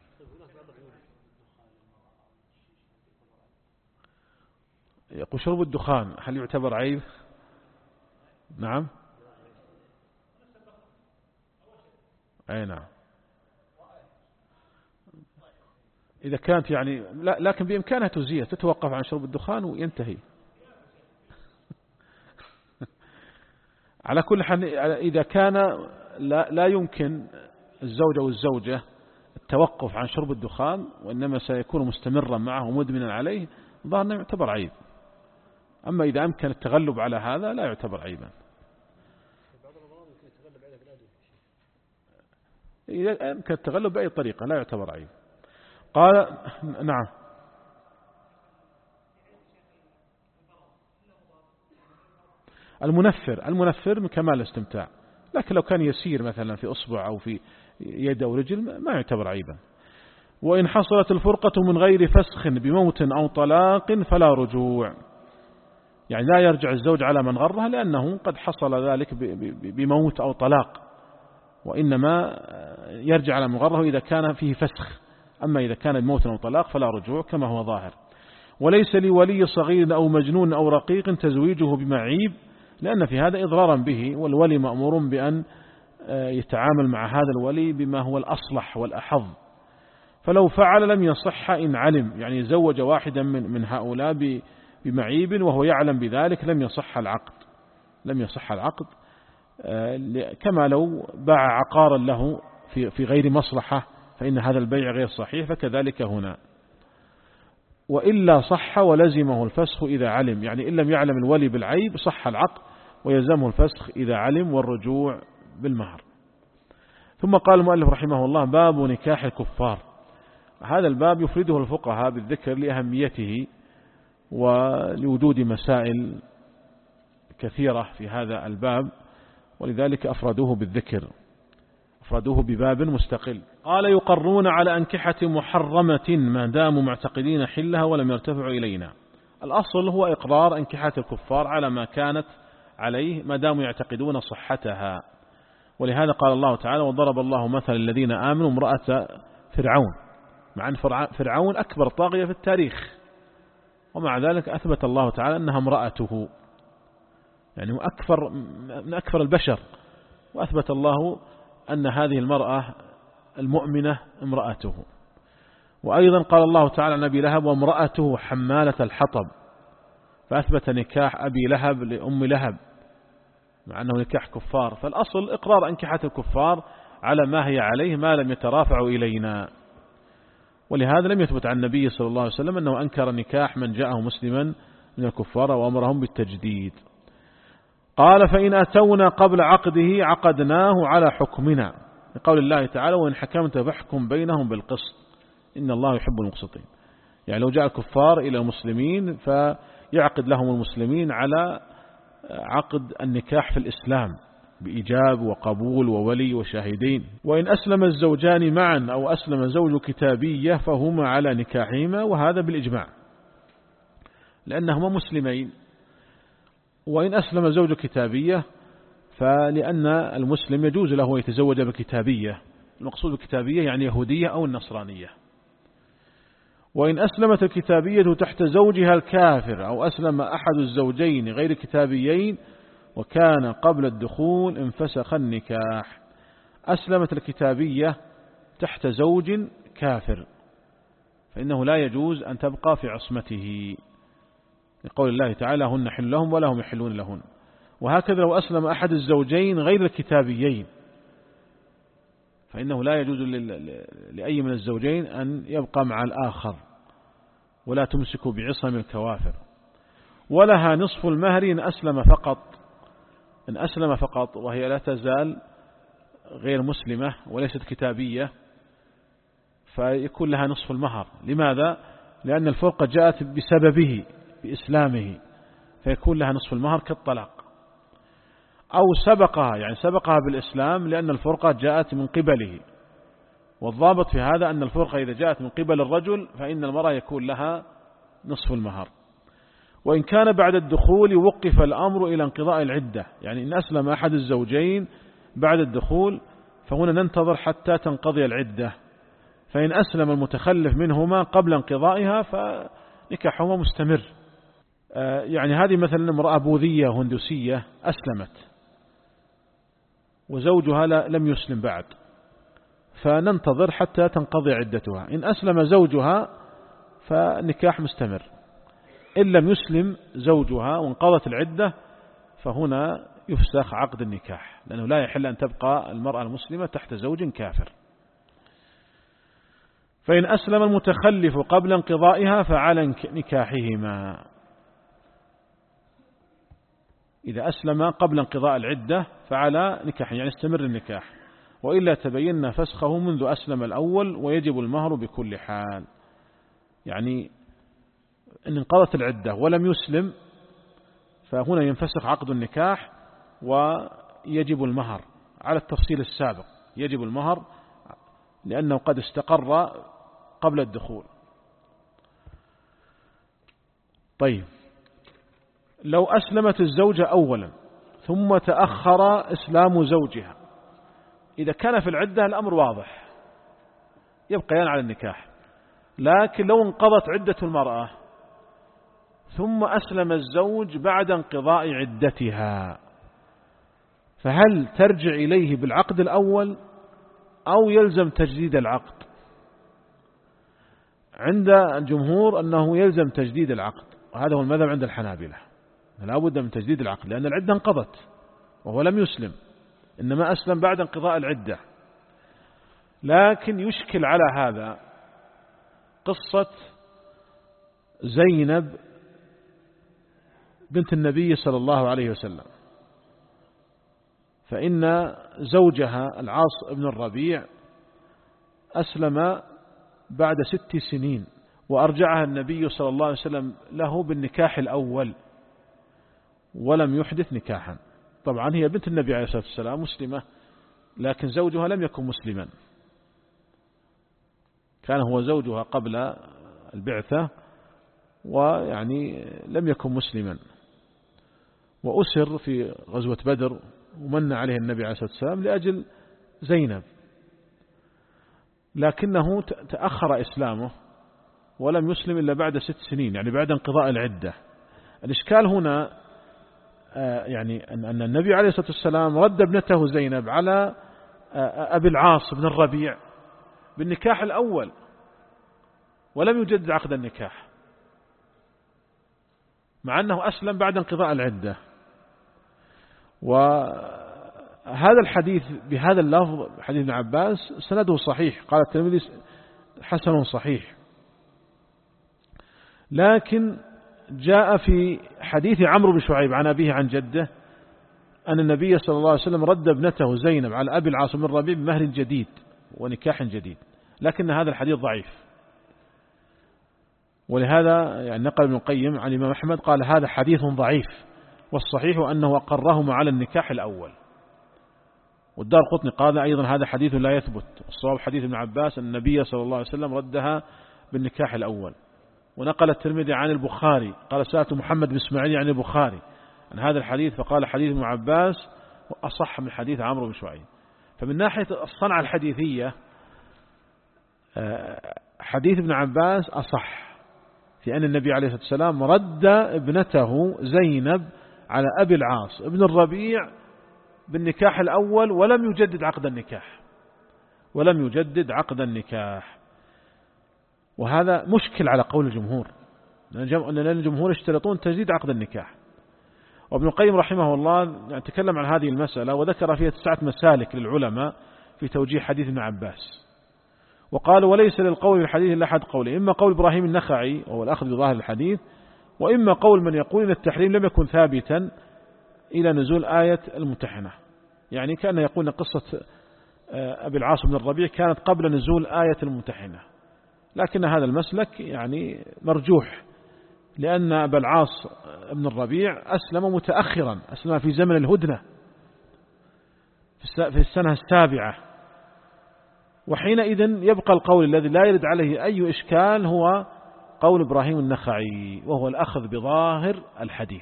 يقول شرب الدخان هل يعتبر عيب؟ نعم. أي نعم. إذا كانت يعني لا لكن بإمكانها تزيل، تتوقف عن شرب الدخان وينتهي. على كل حال إذا كان لا, لا يمكن الزوج أو الزوجة التوقف عن شرب الدخان وإنما سيكون مستمرا معه ومدمنا عليه ظاهر يعتبر عيب. أما إذا أمكن التغلب على هذا لا يعتبر عيبا. إذا أمكن التغلب بأي طريقة لا يعتبر عيب. قال نعم. المنفر المنفر من كمال الاستمتاع، لكن لو كان يسير مثلا في أصبع أو في يد أو رجل ما يعتبر عيبا. وإن حصلت الفرقة من غير فسخ بموت أو طلاق فلا رجوع، يعني لا يرجع الزوج على من غره لأنه قد حصل ذلك بموت أو طلاق، وإنما يرجع على من غره إذا كان فيه فسخ، أما إذا كان بموت أو طلاق فلا رجوع كما هو ظاهر. وليس لولي صغير أو مجنون أو رقيق تزويجه بمعيب، لأن في هذا إضرارا به، والولي مأمور بأن يتعامل مع هذا الولي بما هو الأصلح والأحظ. فلو فعل لم يصح إن علم، يعني زوج واحدا من من هؤلاء بمعيب وهو يعلم بذلك لم يصح العقد، لم يصح العقد كما لو باع عقارا له في في غير مصلحة فإن هذا البيع غير صحيح، فكذلك هنا. وإلا صح ولزمه الفسخ إذا علم، يعني إن لم يعلم الولي بالعيب صح العقد ويلزمه الفسخ إذا علم والرجوع بالمهر. ثم قال المؤلف رحمه الله: باب نكاح الكفار. هذا الباب يفرده الفقهاء بالذكر لأهميته ولوجود مسائل كثيرة في هذا الباب، ولذلك أفردوه بالذكر، أفردوه بباب مستقل. قال: يقرون على أنكحة محرمة ما داموا معتقدين حلها ولم يرتفعوا إلينا. الأصل هو إقرار أنكحة الكفار على ما كانت عليه ما داموا يعتقدون صحتها، ولهذا قال الله تعالى: وضرب الله مثل الذين آمنوا امرأة فرعون، مع أن فرعون أكبر طاغية في التاريخ، ومع ذلك أثبت الله تعالى أنها امرأته، يعني أكثر من أكثر البشر، وأثبت الله أن هذه المرأة المؤمنة امرأته. وأيضا قال الله تعالى عن أبي لهب: وامرأته حمالة الحطب، فأثبت نكاح أبي لهب لأم لهب مع أنه نكاح كفار. فالأصل إقرار أنكحة الكفار على ما هي عليه ما لم يترافعوا إلينا، ولهذا لم يثبت عن النبي صلى الله عليه وسلم أنه أنكر نكاح من جاءه مسلما من الكفار وأمرهم بالتجديد. قال: فإن أتونا قبل عقده عقدناه على حكمنا، لقول الله تعالى: وإن حكمت فاحكم بينهم بالقسط إن الله يحب المقسطين. يعني لو جاء الكفار إلى المسلمين فيعقد لهم المسلمين على عقد النكاح في الإسلام بإيجاب وقبول وولي وشاهدين. وإن أسلم الزوجان معا أو أسلم زوج كتابية فهما على نكاحهما، وهذا بالإجماع لأنهما مسلمين. وإن أسلم زوج كتابية فلأن المسلم يجوز له يتزوج بكتابية، المقصود بالكتابية يعني يهودية أو النصرانية. وإن أسلمت الكتابية تحت زوجها الكافر أو أسلم أحد الزوجين غير كتابيين وكان قبل الدخول انفسخ النكاح. أسلمت الكتابية تحت زوج كافر فإنه لا يجوز أن تبقى في عصمته، لقول الله تعالى: هن حل لهم ولا هم يحلون لهن. وهكذا لو أسلم أحد الزوجين غير الكتابيين فإنه لا يجوز لأي من الزوجين أن يبقى مع الآخر، ولا تمسك بعصم الكوافر. ولها نصف المهر إن أسلم فقط، إن أسلم فقط وهي لا تزال غير مسلمة وليست كتابية فيكون لها نصف المهر. لماذا؟ لأن الفرقة جاءت بسببه بإسلامه، فيكون لها نصف المهر كالطلاق. أو سبقها، يعني سبقها بالإسلام لأن الفرقة جاءت من قبله، والضابط في هذا أن الفرقة إذا جاءت من قبل الرجل فإن المرأة يكون لها نصف المهر. وإن كان بعد الدخول وقف الأمر إلى انقضاء العدة، يعني إن أسلم أحد الزوجين بعد الدخول فهنا ننتظر حتى تنقضي العدة، فإن أسلم المتخلف منهما قبل انقضائها فنكاحهما مستمر. يعني هذه مثلا امرأة بوذية هندوسية أسلمت وزوجها لم يسلم بعد، فننتظر حتى تنقضي عدتها. إن أسلم زوجها فنكاح مستمر، إن لم يسلم زوجها وانقضت العدة فهنا يفسخ عقد النكاح، لأنه لا يحل أن تبقى المرأة المسلمة تحت زوج كافر. فإن أسلم المتخلف قبل انقضائها فعلى نكاحهما، إذا أسلم قبل انقضاء العدة فعلى نكاح، يعني استمر النكاح، وإلا تبين فسخه منذ أسلم الأول ويجب المهر بكل حال. يعني إن انقضت العدة ولم يسلم فهنا ينفسخ عقد النكاح ويجب المهر على التفصيل السابق، يجب المهر لأنه قد استقر قبل الدخول. طيب، لو أسلمت الزوجة أولا ثم تأخر إسلام زوجها، إذا كان في العدة الأمر واضح يبقيان على النكاح، لكن لو انقضت عدة المرأة ثم أسلم الزوج بعد انقضاء عدتها، فهل ترجع إليه بالعقد الأول أو يلزم تجديد العقد؟ عند الجمهور أنه يلزم تجديد العقد، وهذا هو المذهب عند الحنابلة، لا بد من تجديد العقد لأن العدة انقضت وهو لم يسلم، إنما أسلم بعد انقضاء العدة. لكن يشكل على هذا قصة زينب بنت النبي صلى الله عليه وسلم، فإن زوجها العاص بن الربيع أسلم بعد ست سنين وأرجعها النبي صلى الله عليه وسلم له بالنكاح الأول ولم يحدث نكاحا. طبعا هي بنت النبي عليه الصلاة والسلام مسلمة، لكن زوجها لم يكن مسلما، كان هو زوجها قبل البعثة ويعني لم يكن مسلما، وأسر في غزوة بدر ومن عليه النبي عليه الصلاة والسلام لأجل زينب، لكنه تأخر إسلامه ولم يسلم إلا بعد ست سنين، يعني بعد انقضاء العدة. الإشكال هنا يعني أن النبي عليه الصلاة والسلام رد ابنته زينب على أبي العاص بن الربيع بالنكاح الأول ولم يجدد عقد النكاح، مع أنه أسلم بعد انقضاء العدة. وهذا الحديث بهذا اللفظ حديث ابن عباس سنده صحيح، قال الترمذي حسن صحيح، لكن جاء في حديث عمرو بن شعيب عن أبيه عن جده أن النبي صلى الله عليه وسلم رد ابنته زينب على أبي العاص بن الربيع بمهر جديد ونكاح جديد، لكن هذا الحديث ضعيف، ولهذا يعني نقل ابن القيم عن الإمام أحمد قال هذا حديث ضعيف، والصحيح أنه أقرهما على النكاح الأول. والدار قطني قال أيضا هذا حديث لا يثبت، الصواب حديث ابن عباس أن النبي صلى الله عليه وسلم ردها بالنكاح الأول. ونقل الترمذي عن البخاري قال سألت محمد بن إسماعيل عن البخاري عن هذا الحديث فقال حديث ابن عباس أصح من حديث عمرو بن شعيب. فمن ناحية الصنعة الحديثية حديث ابن عباس أصح في أن النبي عليه الصلاة والسلام رد ابنته زينب على أبي العاص ابن الربيع بالنكاح الأول ولم يجدد عقد النكاح ولم يجدد عقد النكاح وهذا مشكل على قول الجمهور، لأن الجمهور يشترطون تجديد عقد النكاح. وابن القيم رحمه الله يعني تكلم عن هذه المسألة وذكر فيها تسعة مسالك للعلماء في توجيه حديث ابن عباس، وقال وليس للقول بالحديث إلا أحد قوله، إما قول إبراهيم النخعي وهو الأخذ بظاهر الحديث، وإما قول من يقول إن التحريم لم يكن ثابتا إلى نزول آية الممتحنة، يعني كان يقول أن قصة أبي العاص بن الربيع كانت قبل نزول آية الممتحنة، لكن هذا المسلك يعني مرجوح، لأن أبا العاص بن الربيع أسلم متأخرا، أسلم في زمن الهدنة في السنة السابعة، وحينئذ يبقى القول الذي لا يرد عليه أي إشكال هو قول إبراهيم النخعي، وهو الأخذ بظاهر الحديث،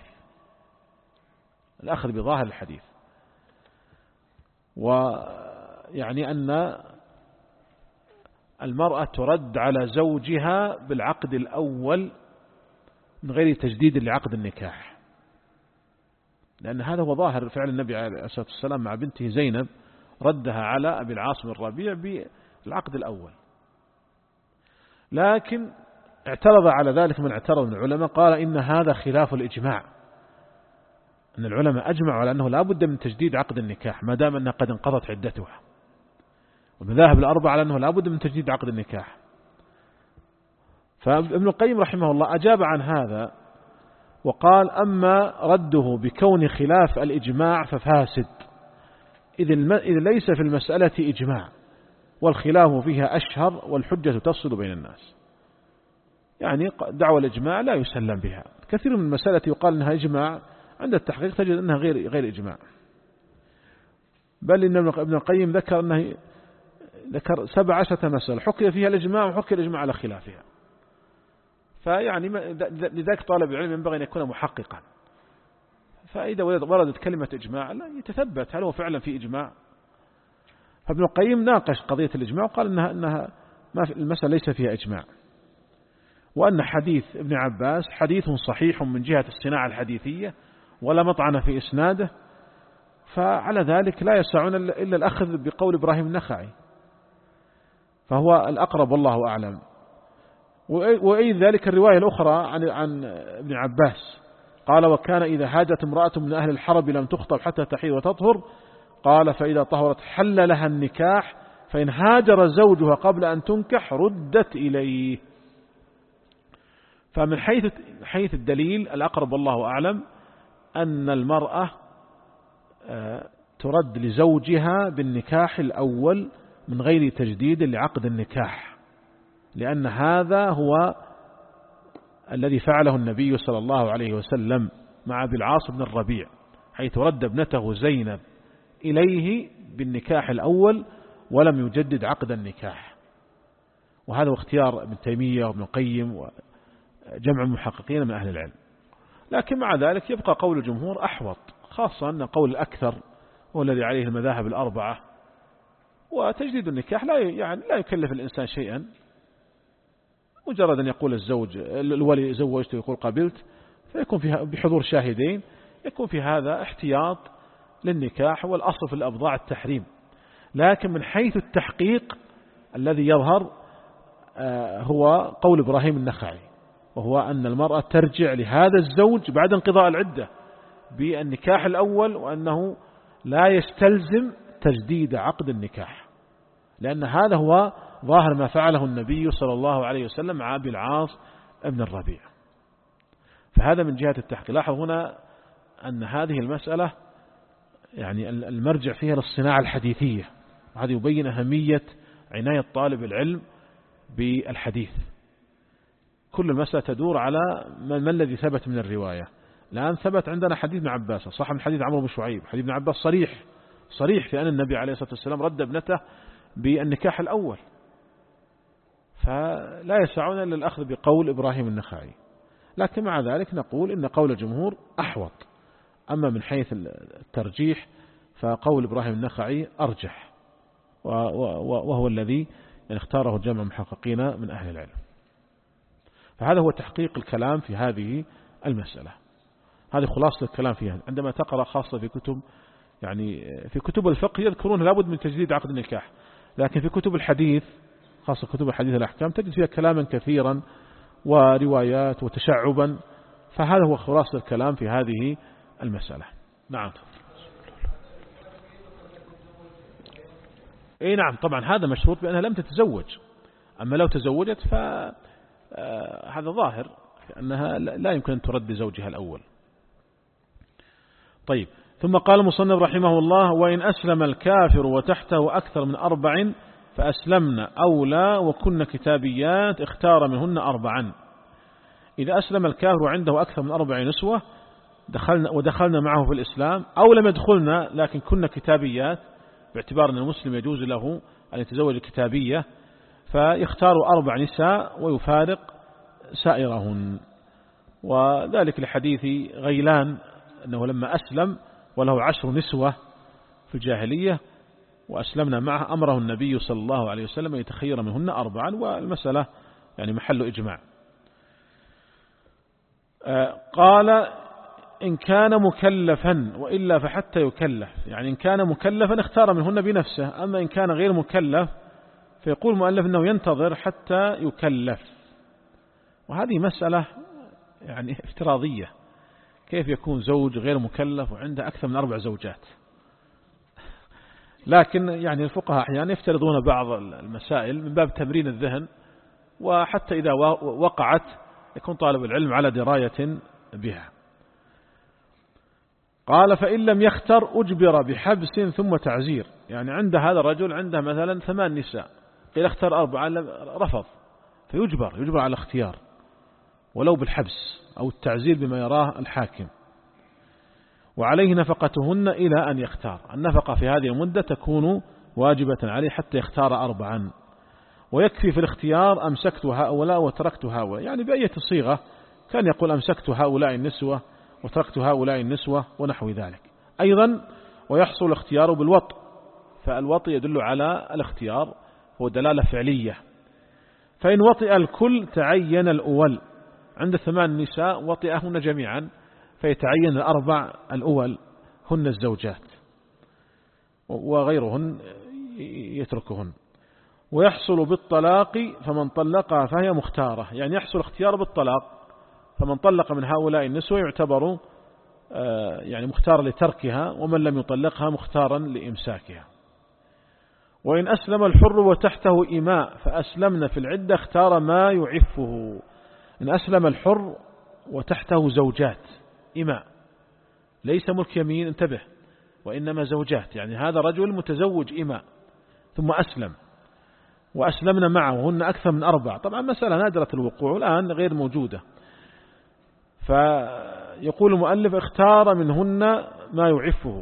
الأخذ بظاهر الحديث، ويعني أن المرأة ترد على زوجها بالعقد الأول من غير تجديد لعقد النكاح، لأن هذا هو ظاهر فعل النبي عليه الصلاة والسلام مع بنته زينب، ردها على أبي العاص بن الربيع بالعقد الأول. لكن اعترض على ذلك من اعترض من العلماء، قال إن هذا خلاف الإجماع، أن العلماء أجمعوا على أنه لا بد من تجديد عقد النكاح ما دام أنها قد انقضت عدتها، والمذاهب الأربعة على أنه لا بد من تجديد عقد النكاح. فابن القيم رحمه الله أجاب عن هذا وقال أما رده بكون خلاف الإجماع ففاسد، إذ ليس في المسألة إجماع والخلاف فيها أشهر والحجة تصل بين الناس، يعني دعوى الإجماع لا يسلم بها. كثير من المسألة يقال أنها إجماع عند التحقيق تجد أنها غير غير إجماع، بل إن ابن القيم ذكر أنه ذكر سبع عشرة مسألة حكي فيها الإجماع وحكي الإجماع على خلافها. فيعني لذلك طالب العلم ينبغي أن يكون محققا، فإذا وردت كلمة إجماع لا يتثبت هل هو فعلا في إجماع. فابن القيم ناقش قضية الإجماع وقال إنها, إنها ما في المسألة ليس فيها إجماع، وأن حديث ابن عباس حديث صحيح من جهة الصناعة الحديثية ولا مطعن في إسناده، فعلى ذلك لا يسعون إلا الأخذ بقول إبراهيم النخعي، فهو الأقرب والله أعلم. وأي ذلك الرواية الأخرى عن عن ابن عباس قال: وكان إذا هاجت امرأة من أهل الحرب لم تخطب حتى تحيض وتطهر، قال: فإذا طهرت حل لها النكاح، فإن هاجر زوجها قبل أن تنكح ردت إليه. فمن حيث حيث الدليل الأقرب والله أعلم أن المرأة ترد لزوجها بالنكاح الأول من غير تجديد لعقد النكاح، لأن هذا هو الذي فعله النبي صلى الله عليه وسلم مع أبي العاص بن الربيع، حيث رد ابنته زينب إليه بالنكاح الأول ولم يجدد عقد النكاح. وهذا هو اختيار ابن تيمية وابن القيم وجمع المحققين من أهل العلم. لكن مع ذلك يبقى قول الجمهور أحوط، خاصة أن قول الأكثر هو الذي عليه المذاهب الأربعة. وتجديد النكاح لا يعني لا يكلف الإنسان شيئا، مجرد أن يقول الزوج الولي زوجته يقول قبلت، فيكون فيها بحضور شاهدين، يكون في هذا احتياط للنكاح، والأصل في الأبضاع التحريم. لكن من حيث التحقيق الذي يظهر هو قول إبراهيم النخعي، وهو أن المرأة ترجع لهذا الزوج بعد انقضاء العدة بالنكاح الأول، وأنه لا يستلزم تجديد عقد النكاح، لأن هذا هو ظاهر ما فعله النبي صلى الله عليه وسلم مع أبي العاص ابن الربيع. فهذا من جهة التحقيق. لاحظ هنا أن هذه المسألة يعني المرجع فيها للصناعة الحديثية، وهذا يبين أهمية عناية طالب العلم بالحديث. كل المسألة تدور على ما الذي ثبت من الرواية. الآن ثبت عندنا حديث ابن عباس، صح من حديث عمرو بن شعيب، حديث ابن عباس صريح صريح في أن النبي عليه الصلاة والسلام رد ابنته بالنكاح الأول، فلا يسعون إلا الأخذ بقول إبراهيم النخعي. لكن مع ذلك نقول إن قول الجمهور أحوط. أما من حيث الترجيح فقول إبراهيم النخعي أرجح، وهو الذي اختاره جمع محققين من أهل العلم. فهذا هو تحقيق الكلام في هذه المسألة. هذه خلاصة الكلام فيها. عندما تقرأ خاصة في كتب يعني في كتب الفقه يذكرون لابد من تجديد عقد النكاح، لكن في كتب الحديث خاصة كتب الحديث الأحكام تجد فيها كلاما كثيرا وروايات وتشعبا. فهذا هو خلاصة الكلام في هذه المسألة. نعم. اي نعم طبعا هذا مشروط بأنها لم تتزوج. أما لو تزوجت فهذا ظاهر أنها لا يمكن أن ترد زوجها الأول. طيب، ثم قال المصنف رحمه الله: وإن أسلم الكافر وتحته أكثر من أربع فأسلمنا أولى وكن كتابيات اختار منهن أربعا. إذا أسلم الكافر عنده أكثر من أربع نسوة دخلنا ودخلنا معه في الإسلام، أو لم يدخلنا لكن كنا كتابيات، باعتبار أن المسلم يجوز له أن يتزوج الكتابية، فيختار أربع نساء ويفارق سائرهن. وذلك لحديث غيلان أنه لما أسلم وله عشر نسوة في الجاهلية وأسلمنا معه أمره النبي صلى الله عليه وسلم أن يتخير منهن أربعا، والمسألة يعني محل إجماع. قال: إن كان مكلفا وإلا فحتى يكلف، يعني إن كان مكلفا اختار منهن بنفسه، أما إن كان غير مكلف فيقول المؤلف أنه ينتظر حتى يكلف. وهذه مسألة يعني افتراضية، كيف يكون زوج غير مكلف وعنده أكثر من أربع زوجات؟ لكن يعني الفقهاء أحيانا يفترضون بعض المسائل من باب تمرين الذهن، وحتى إذا وقعت يكون طالب العلم على دراية بها. قال: فإن لم يختر أجبر بحبس ثم تعزير. يعني عند هذا الرجل عنده مثلا ثمان نساء، قيل اختار أربعة رفض، فيجبر يجبر على الاختيار ولو بالحبس أو التعزير بما يراه الحاكم. وعليه نفقتهن إلى أن يختار. النفقة في هذه المدة تكون واجبة عليه حتى يختار أربعا، ويكفي في الاختيار أمسكت هؤلاء وتركت هؤلاء، يعني بأية صيغة كان يقول أمسكت هؤلاء النسوة وتركت هؤلاء النسوة ونحو ذلك. أيضا ويحصل الاختيار بالوطء، فالوطء يدل على الاختيار، هو دلالة فعلية. فإن وطئ الكل تعين الأول، عند ثمان نساء وطئهن جميعا فيتعين الأربع الأول هن الزوجات، وغيرهن يتركهن. ويحصل بالطلاق فمن طلقها فهي مختارة، يعني يحصل اختيار بالطلاق، فمن طلق من هؤلاء النسوة يعتبر يعني مختار لتركها، ومن لم يطلقها مختارا لإمساكها. وإن أسلم الحر وتحته إماء فأسلمن في العدة اختار ما يعفه. إن أسلم الحر وتحته زوجات إماء، ليس ملك يمين، انتبه، وإنما زوجات، يعني هذا رجل متزوج إماء ثم أسلم وأسلمنا معه، هن أكثر من أربع، طبعا مسألة نادرة الوقوع الآن غير موجودة. فيقول المؤلف اختار منهن ما يعفه،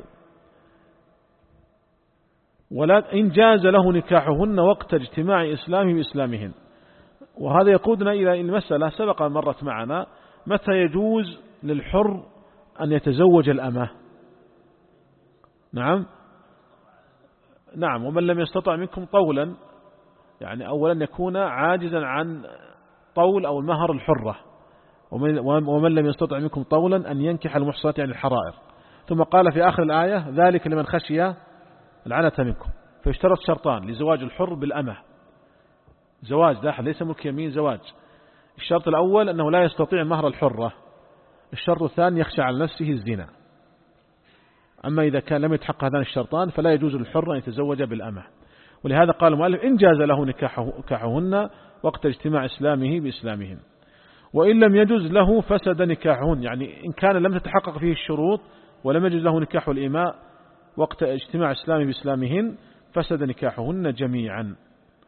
ولا إن جاز له نكاحهن وقت اجتماع إسلامه بإسلامهن. وهذا يقودنا إلى المسألة سبق مرت معنا، متى يجوز للحر أن يتزوج الأمة؟ نعم نعم ومن لم يستطع منكم طولا، يعني أولا يكون عاجزا عن طول أو المهر الحرة، ومن لم يستطع منكم طولا أن ينكح المحصنات يعني الحرائر. ثم قال في آخر الآية ذلك لمن خشي العنة منكم. فيشترط شرطان لزواج الحر بالأمة، زواج لا ليس ملك يمين، زواج. الشرط الأول أنه لا يستطيع مهر الحرة، الشرط الثاني يخشى على نفسه الزنا. أما إذا كان لم يتحقق هذان الشرطان فلا يجوز للحر أن يتزوج بالأمة. ولهذا قال المؤلف إن جاز له نكاحهن وقت اجتماع إسلامه بإسلامهن، وإن لم يجوز له فسد نكاحهن، يعني إن كان لم تتحقق فيه الشروط ولم يجوز له نكاح الإماء وقت اجتماع إسلامه بإسلامهن فسد نكاحهن جميعا.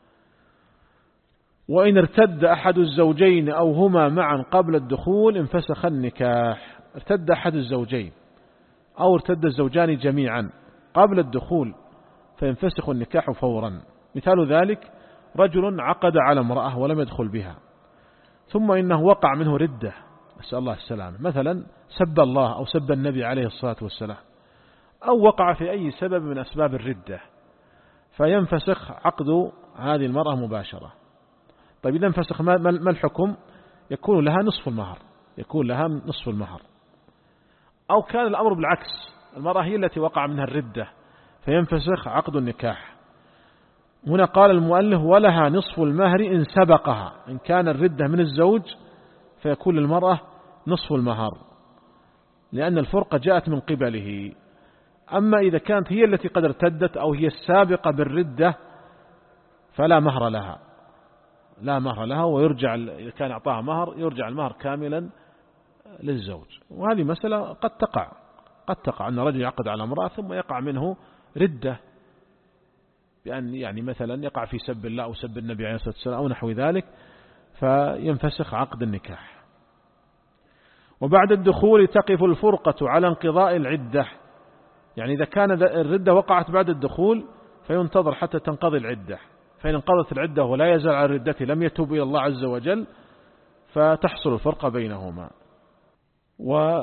وإن ارتد أحد الزوجين أو هما معا قبل الدخول انفسخ النكاح. ارتد أحد الزوجين أو ارتد الزوجان جميعا قبل الدخول فينفسخ النكاح فورا. مثال ذلك رجل عقد على امرأة ولم يدخل بها، ثم إنه وقع منه ردة، نسأل الله السلامة، مثلا سب الله أو سب النبي عليه الصلاة والسلام، أو وقع في أي سبب من أسباب الردة، فينفسخ عقد هذه المرأة مباشرة. طيب إذا انفسخ ما الحكم؟ يكون لها نصف المهر، يكون لها نصف المهر. أو كان الأمر بالعكس، المرأة هي التي وقع منها الردة فينفسخ عقد النكاح. هنا قال المؤلف ولها نصف المهر إن سبقها، إن كان الردة من الزوج فيكون للمرأة نصف المهر لأن الفرقة جاءت من قبله. أما إذا كانت هي التي قد ارتدت أو هي السابقة بالردة فلا مهر لها، لا مهر لها، ويرجع إذا كان أعطاها مهر يرجع المهر كاملا للزوج. وهذه مسألة قد تقع قد تقع أن رجل يعقد على امرأة ثم يقع منه ردة، بأن يعني مثلا يقع في سب الله أو سب النبي عليه الصلاة والسلام أو نحو ذلك، فينفسخ عقد النكاح. وبعد الدخول تقف الفرقة على انقضاء العدة، يعني إذا كان الردة وقعت بعد الدخول فينتظر حتى تنقضي العدة، فإن انقضت العدة ولا يزال على ردته لم يتوب إلى الله عز وجل فتحصل الفرقة بينهما. و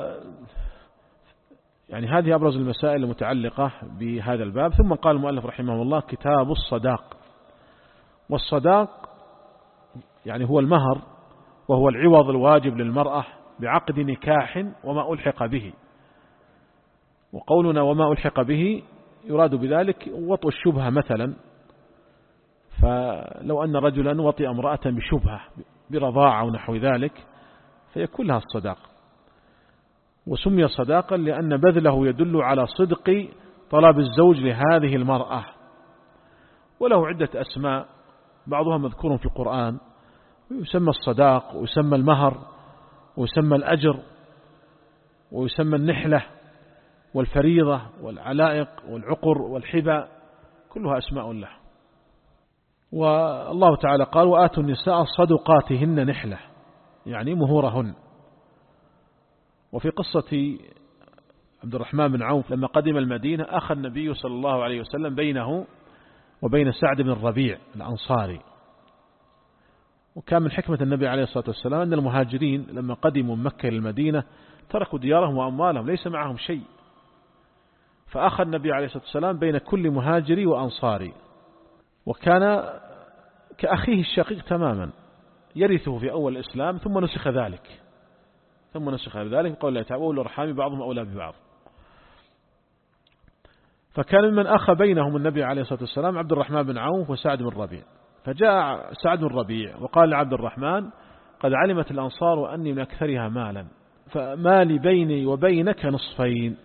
يعني هذه أبرز المسائل المتعلقة بهذا الباب. ثم قال المؤلف رحمه الله كتاب الصداق. والصداق يعني هو المهر، وهو العوض الواجب للمرأة بعقد نكاح وما ألحق به. وقولنا وما ألحق به يراد بذلك وطء الشبهة مثلا، فلو أن رجلا وطئ امرأة بشبهة برضاعة أو نحو ذلك فيكون لها الصداق. وسمي صداقا لأن بذله يدل على صدق طلب الزوج لهذه المرأة. وله عدة أسماء بعضها مذكور في القرآن، يسمى الصداق ويسمى المهر ويسمى الأجر ويسمى النحلة والفريضة والعلائق والعقر والحبا، كلها أسماء له. والله تعالى قال وآتوا النساء صدقاتهن نحلة، يعني مهورهن. وفي قصة عبد الرحمن بن عوف لما قدم المدينة أخى النبي صلى الله عليه وسلم بينه وبين سعد بن الربيع الأنصاري. وكان من حكمة النبي عليه الصلاة والسلام أن المهاجرين لما قدموا من مكة للمدينة تركوا ديارهم وأموالهم، ليس معهم شيء، فأخى النبي عليه الصلاة والسلام بين كل مهاجري وأنصاري، وكان كأخيه الشقيق تماما، يرثه في أول الإسلام ثم نسخ ذلك ثم نسخ ذلك قول الله تعالى أولو الأرحام بعضهم أولى ببعض. فكان ممن أخى بينهم النبي عليه الصلاة والسلام عبد الرحمن بن عوف وسعد بن الربيع. فجاء سعد بن الربيع وقال لعبد الرحمن قد علمت الأنصار أني من أكثرها مالا، فمالي بيني وبينك نصفين،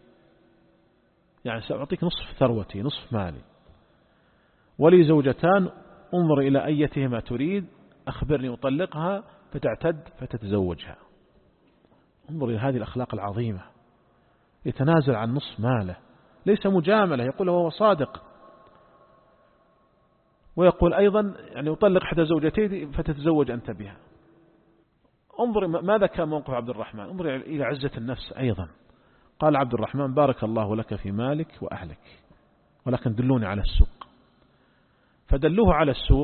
يعني سأعطيك نصف ثروتي نصف مالي، ولي زوجتان انظر إلى أيتهما تريد أخبرني أطلقها فتعتد فتتزوجها. انظر إلى هذه الأخلاق العظيمة، يتنازل عن نصف ماله، ليس مجاملة، يقول وهو صادق. ويقول أيضا يعني أطلق إحدى زوجتي فتتزوج أنت بها. انظر ماذا كان موقف عبد الرحمن، انظر إلى عزة النفس أيضا. قال عبد الرحمن بارك الله لك في مالك وأهلك، ولكن دلوني على السوق. فدلوه على السوق،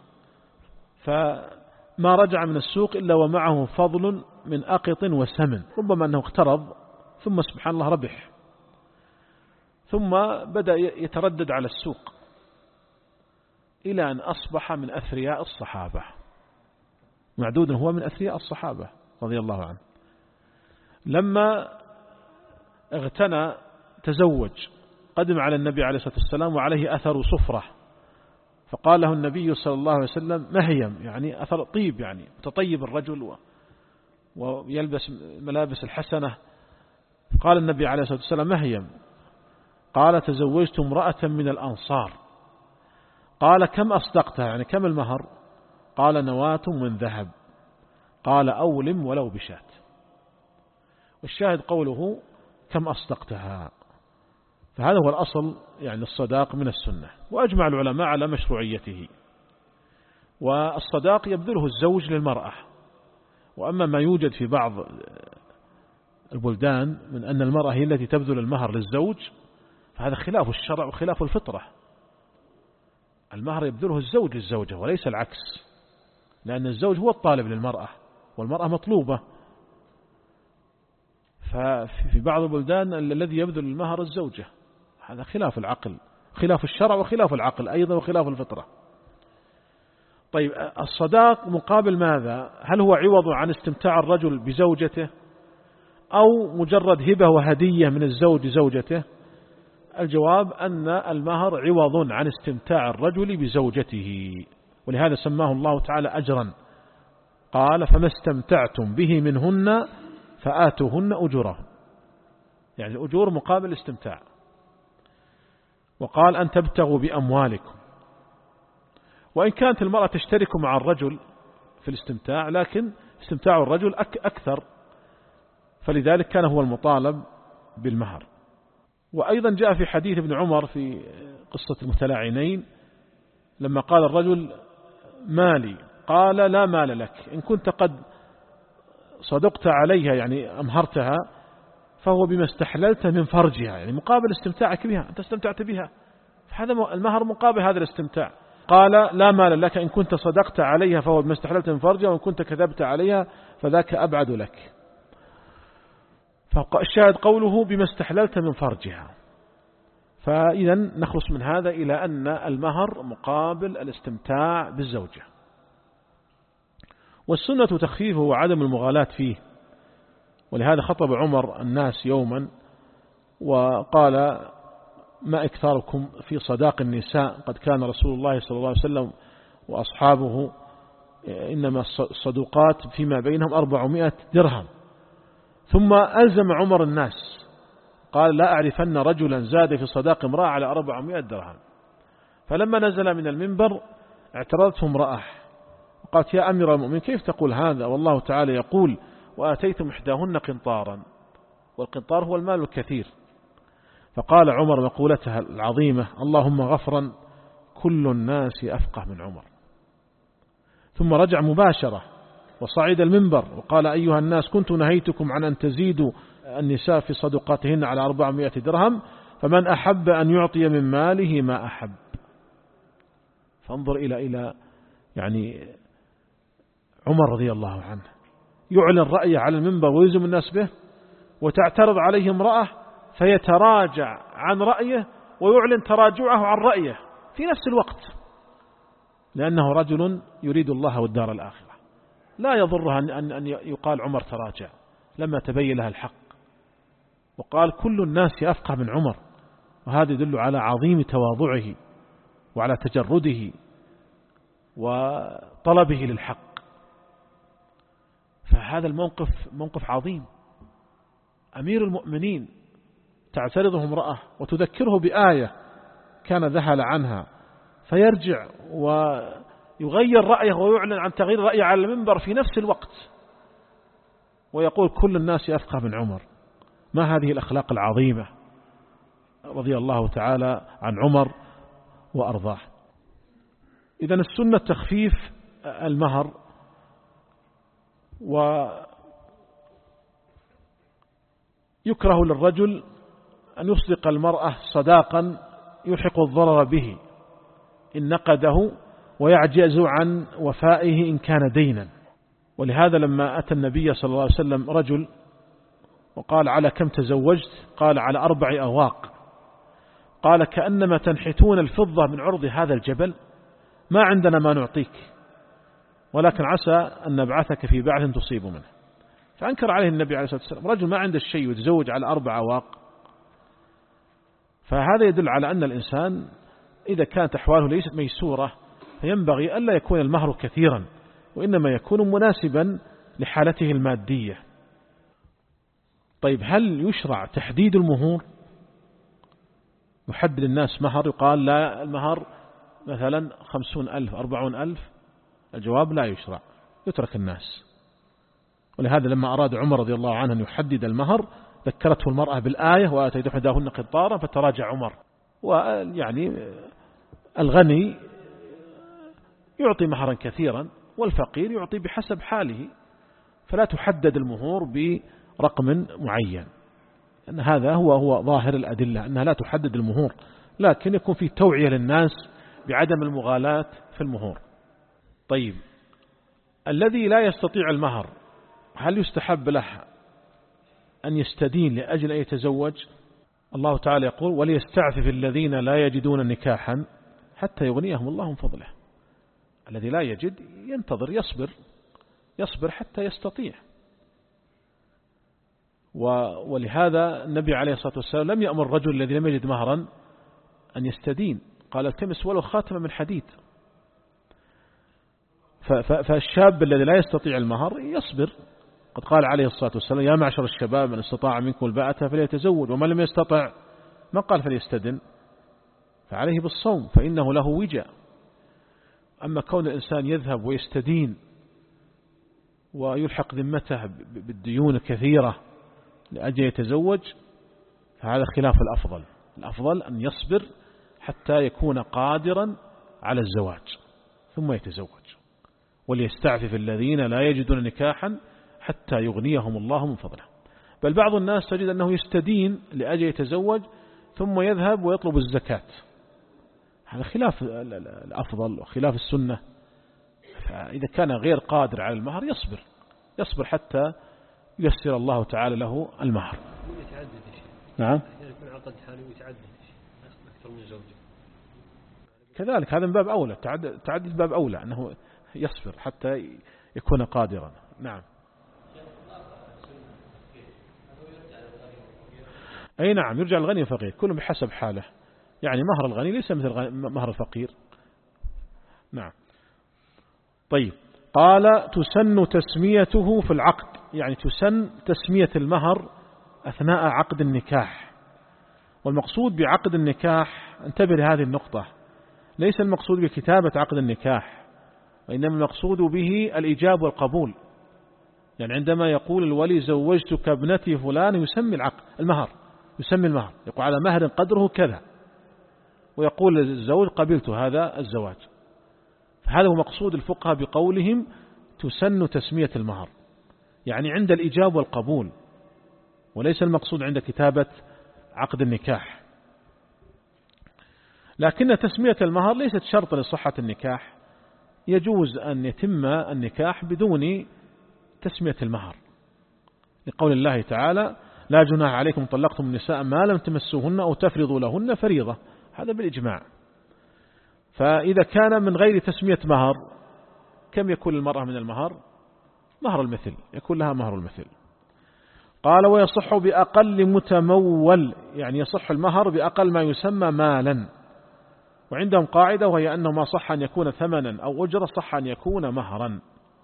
فما رجع من السوق إلا ومعه فضل من أقط وسمن، ربما أنه اقترض ثم سبحان الله ربح، ثم بدأ يتردد على السوق إلى أن أصبح من أثرياء الصحابة، معدود هو من أثرياء الصحابة رضي الله عنه. لما اغتنى تزوج قدم على النبي عليه الصلاة والسلام وعليه أثر صفرة، فقال له النبي صلى الله عليه وسلم مهيم، يعني أثر طيب، يعني تطيب الرجل ويلبس ملابس الحسنة. قال النبي عليه الصلاة والسلام مهيم. قال تزوجت امرأة من الأنصار. قال كم أصدقتها، يعني كم المهر؟ قال نواة من ذهب. قال أولم ولو بشات. والشاهد قوله كم أصدقتها، فهذا هو الأصل، يعني الصداق من السنة، وأجمع العلماء على مشروعيته. والصداق يبذله الزوج للمرأة. وأما ما يوجد في بعض البلدان من أن المرأة هي التي تبذل المهر للزوج، فهذا خلاف الشرع وخلاف الفطرة. المهر يبذله الزوج للزوجة وليس العكس، لأن الزوج هو الطالب للمرأة والمرأة مطلوبة. ففي بعض البلدان الذي يبذل المهر الزوجة، هذا خلاف العقل، خلاف الشرع وخلاف العقل أيضا وخلاف الفطرة. طيب الصداق مقابل ماذا؟ هل هو عوض عن استمتاع الرجل بزوجته أو مجرد هبة وهدية من الزوج زوجته؟ الجواب أن المهر عوض عن استمتاع الرجل بزوجته، ولهذا سماه الله تعالى أجرا. قال فما استمتعتم به منهن فآتوهن أجورهن، يعني الأجور مقابل الاستمتاع. وقال أن تبتغوا بأموالكم، وإن كانت المرأة تشترك مع الرجل في الاستمتاع، لكن استمتاع الرجل أكثر، فلذلك كان هو المطالب بالمهر. وأيضا جاء في حديث ابن عمر في قصة المتلاعنين لما قال الرجل مالي، قال لا مال لك، إن كنت قد صدقت عليها يعني أمهرتها فهو بما استحللت من فرجها، يعني مقابل استمتاعك بها، أنت استمتعت بها، فهذا المهر مقابل هذا الاستمتاع. قال لا مال لك، إن كنت صدقت عليها فهو بما استحللت من فرجها، وإن كنت كذبت عليها فذاك أبعد لك. فالشاهد قوله بما استحللت من فرجها. فإذا نخلص من هذا إلى أن المهر مقابل الاستمتاع بالزوجة، والسنة تخفيفه وعدم المغالاة فيه. ولهذا خطب عمر الناس يوما وقال ما إكثاركم في صداق النساء، قد كان رسول الله صلى الله عليه وسلم وأصحابه إنما الصدوقات فيما بينهم أربعمائة درهم. ثم ألزم عمر الناس قال لا أعرفن رجلا زاد في صداق امرأة على أربعمائة درهم. فلما نزل من المنبر اعترضته امرأة وقالت يا أمير المؤمنين كيف تقول هذا والله تعالى يقول وآتيتم إحداهن قنطارا، والقنطار هو المال الكثير. فقال عمر مقولتها العظيمة اللهم غفرا كل الناس أفقه من عمر. ثم رجع مباشرة وصعد المنبر وقال أيها الناس كنت نهيتكم عن أن تزيدوا النساء في صدقاتهن على أربعمائة درهم، فمن أحب أن يعطي من ماله ما أحب. فانظر إلى إلى يعني عمر رضي الله عنه يعلن رأيه على المنبر ويلزم الناس به، وتعترض عليه امرأة فيتراجع عن رأيه ويعلن تراجعه عن رأيه في نفس الوقت، لأنه رجل يريد الله والدار الآخرة. لا يضرها أن أن يقال عمر تراجع لما تبين لها الحق، وقال كل الناس أفقه من عمر، وهذا يدل على عظيم تواضعه وعلى تجرده وطلبه للحق. فهذا الموقف موقف عظيم. أمير المؤمنين تعترضه امرأة وتذكره بآية كان ذهل عنها، فيرجع ويغير رأيه ويعلن عن تغيير رأيه على المنبر في نفس الوقت، ويقول كل الناس أفقه من عمر. ما هذه الأخلاق العظيمة؟ رضي الله تعالى عن عمر وأرضاه. إذن السنة تخفيف المهر، ويكره للرجل أن يصدق المرأة صداقا يلحق الضرر به إن نقده، ويعجز عن وفائه إن كان دينا. ولهذا لما أتى النبي صلى الله عليه وسلم رجل وقال على كم تزوجت؟ قال على أربع أواق. قال كأنما تنحتون الفضة من عرض هذا الجبل، ما عندنا ما نعطيك، ولكن عسى أن نبعثك في بعث تصيب منه. فأنكر عليه النبي عليه الصلاة والسلام، رجل ما عنده الشيء ويتزوج على أربع أواق. فهذا يدل على أن الإنسان إذا كانت أحواله ليست ميسورة فينبغي ألا يكون المهر كثيرا، وإنما يكون مناسبا لحالته المادية. طيب هل يشرع تحديد المهور؟ يحدد الناس مهر، يقال لا المهر مثلا خمسون ألف أربعون ألف؟ الجواب لا يشرع، يترك الناس. ولهذا لما أراد عمر رضي الله عنه أن يحدد المهر ذكرته المرأة بالآية وآتيت إحداهن قنطارا، فتراجع عمر. ويعني الغني يعطي مهرا كثيرا والفقير يعطي بحسب حاله، فلا تحدد المهور برقم معين، أن هذا هو هو ظاهر الأدلة أنها لا تحدد المهور، لكن يكون في توعية للناس بعدم المغالاة في المهور. طيب الذي لا يستطيع المهر هل يستحب له أن يستدين لأجل أن يتزوج؟ الله تعالى يقول وليستعفف الذين لا يجدون نكاحا حتى يغنيهم الله من فضله. الذي لا يجد ينتظر، يصبر يصبر حتى يستطيع. ولهذا النبي عليه الصلاة والسلام لم يأمر الرجل الذي لم يجد مهرا أن يستدين، قال التمس ولو خاتم من حديد. فالشاب الذي لا يستطيع المهر يصبر. قد قال عليه الصلاة والسلام يا معشر الشباب من استطاع منكم الباءة فليتزوج، ومن لم يستطع ما قال فليستدن، فعليه بالصوم فإنه له وجاء. أما كون الإنسان يذهب ويستدين ويلحق ذمته بالديون الكثيرة لأجل يتزوج فهذا خلاف الأفضل. الأفضل أن يصبر حتى يكون قادرا على الزواج ثم يتزوج. وليستعفف الذين لا يجدون نكاحا حتى يغنيهم الله من فضله. بل بعض الناس تجد أنه يستدين لأجل يتزوج ثم يذهب ويطلب الزكاة، هذا خلاف الأفضل وخلاف السنة. فإذا كان غير قادر على المهر يصبر يصبر حتى ييسر الله تعالى له المهر. نعم يكون عقد حالي ويتعدد أكثر من زوجة كذلك، هذا من باب أولى، تعدد باب أولى أنه يصبر حتى يكون قادرا. نعم أي نعم يرجع الغني والفقير كلهم بحسب حاله، يعني مهر الغني ليس مثل مهر الفقير. نعم. طيب قال تسن تسميته في العقد، يعني تسن تسمية المهر أثناء عقد النكاح. والمقصود بعقد النكاح انتبه لهذه النقطة، ليس المقصود بكتابة عقد النكاح، وإنما المقصود به الإجاب والقبول. يعني عندما يقول الولي زوجتك ابنتي فلان يسمي العقد المهر، يسمي المهر، يقول على مهر قدره كذا، ويقول الزوج قبلت هذا الزواج. فهذا هو مقصود الفقهاء بقولهم تسن تسمية المهر، يعني عند الإجاب والقبول. وليس المقصود عند كتابة عقد النكاح. لكن تسمية المهر ليست شرط لصحة النكاح، يجوز أن يتم النكاح بدون تسمية المهر، لقول الله تعالى لا جناح عليكم طلقتم النساء ما لم تمسوهن أو تفرضوا لهن فريضة، هذا بالإجماع. فإذا كان من غير تسمية مهر، كم يكون المرأة من المهر؟ مهر المثل، يكون لها مهر المثل. قال ويصح بأقل متمول، يعني يصح المهر بأقل ما يسمى مالا. وعندهم قاعدة وهي أنه ما صح أن يكون ثمنا أو أجرة صح أن يكون مهرا،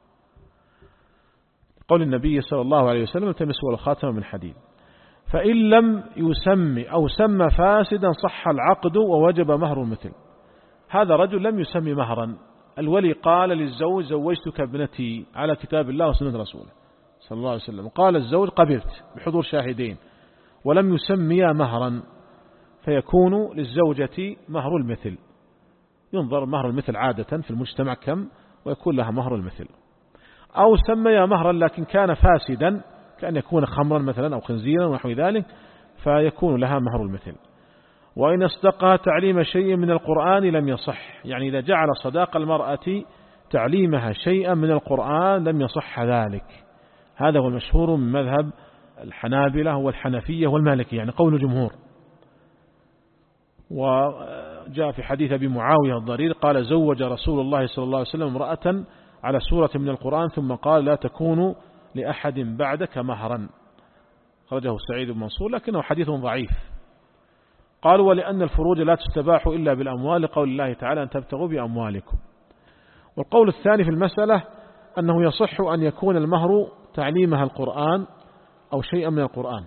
قول النبي صلى الله عليه وسلم التمسوا ولو خاتم من حديد. فإن لم يسمي أو سمى فاسدا صح العقد ووجب مهر المثل. هذا رجل لم يسمي مهرا، الولي قال للزوج زوجتك ابنتي على كتاب الله وسنة رسوله صلى الله عليه وسلم، قال الزوج قبلت بحضور شاهدين ولم يسمي مهرا، فيكون للزوجة مهر المثل. ينظر مهر المثل عادة في المجتمع كم، ويكون لها مهر المثل. أو سمي مهرا لكن كان فاسدا، كأن يكون خمرا مثلا أو خنزيرا ونحو ذلك، فيكون لها مهر المثل. وإن اصدقها تعليم شيء من القرآن لم يصح، يعني إذا جعل صداق المرأة تعليمها شيئا من القرآن لم يصح ذلك. هذا هو المشهور من مذهب الحنابلة والحنفية والمالكية، يعني قول الجمهور. وجاء في حديث أبي معاوية الضرير قال زوج رسول الله صلى الله عليه وسلم امرأة على سورة من القرآن ثم قال لا تكون لأحد بعدك مهرا، خرجه سعيد بن منصور، لكنه حديث ضعيف. قالوا ولأن الفروج لا تستباح إلا بالأموال، لقول الله تعالى أن تبتغوا بأموالكم. والقول الثاني في المسألة أنه يصح أن يكون المهر تعليمها القرآن أو شيئا من القرآن،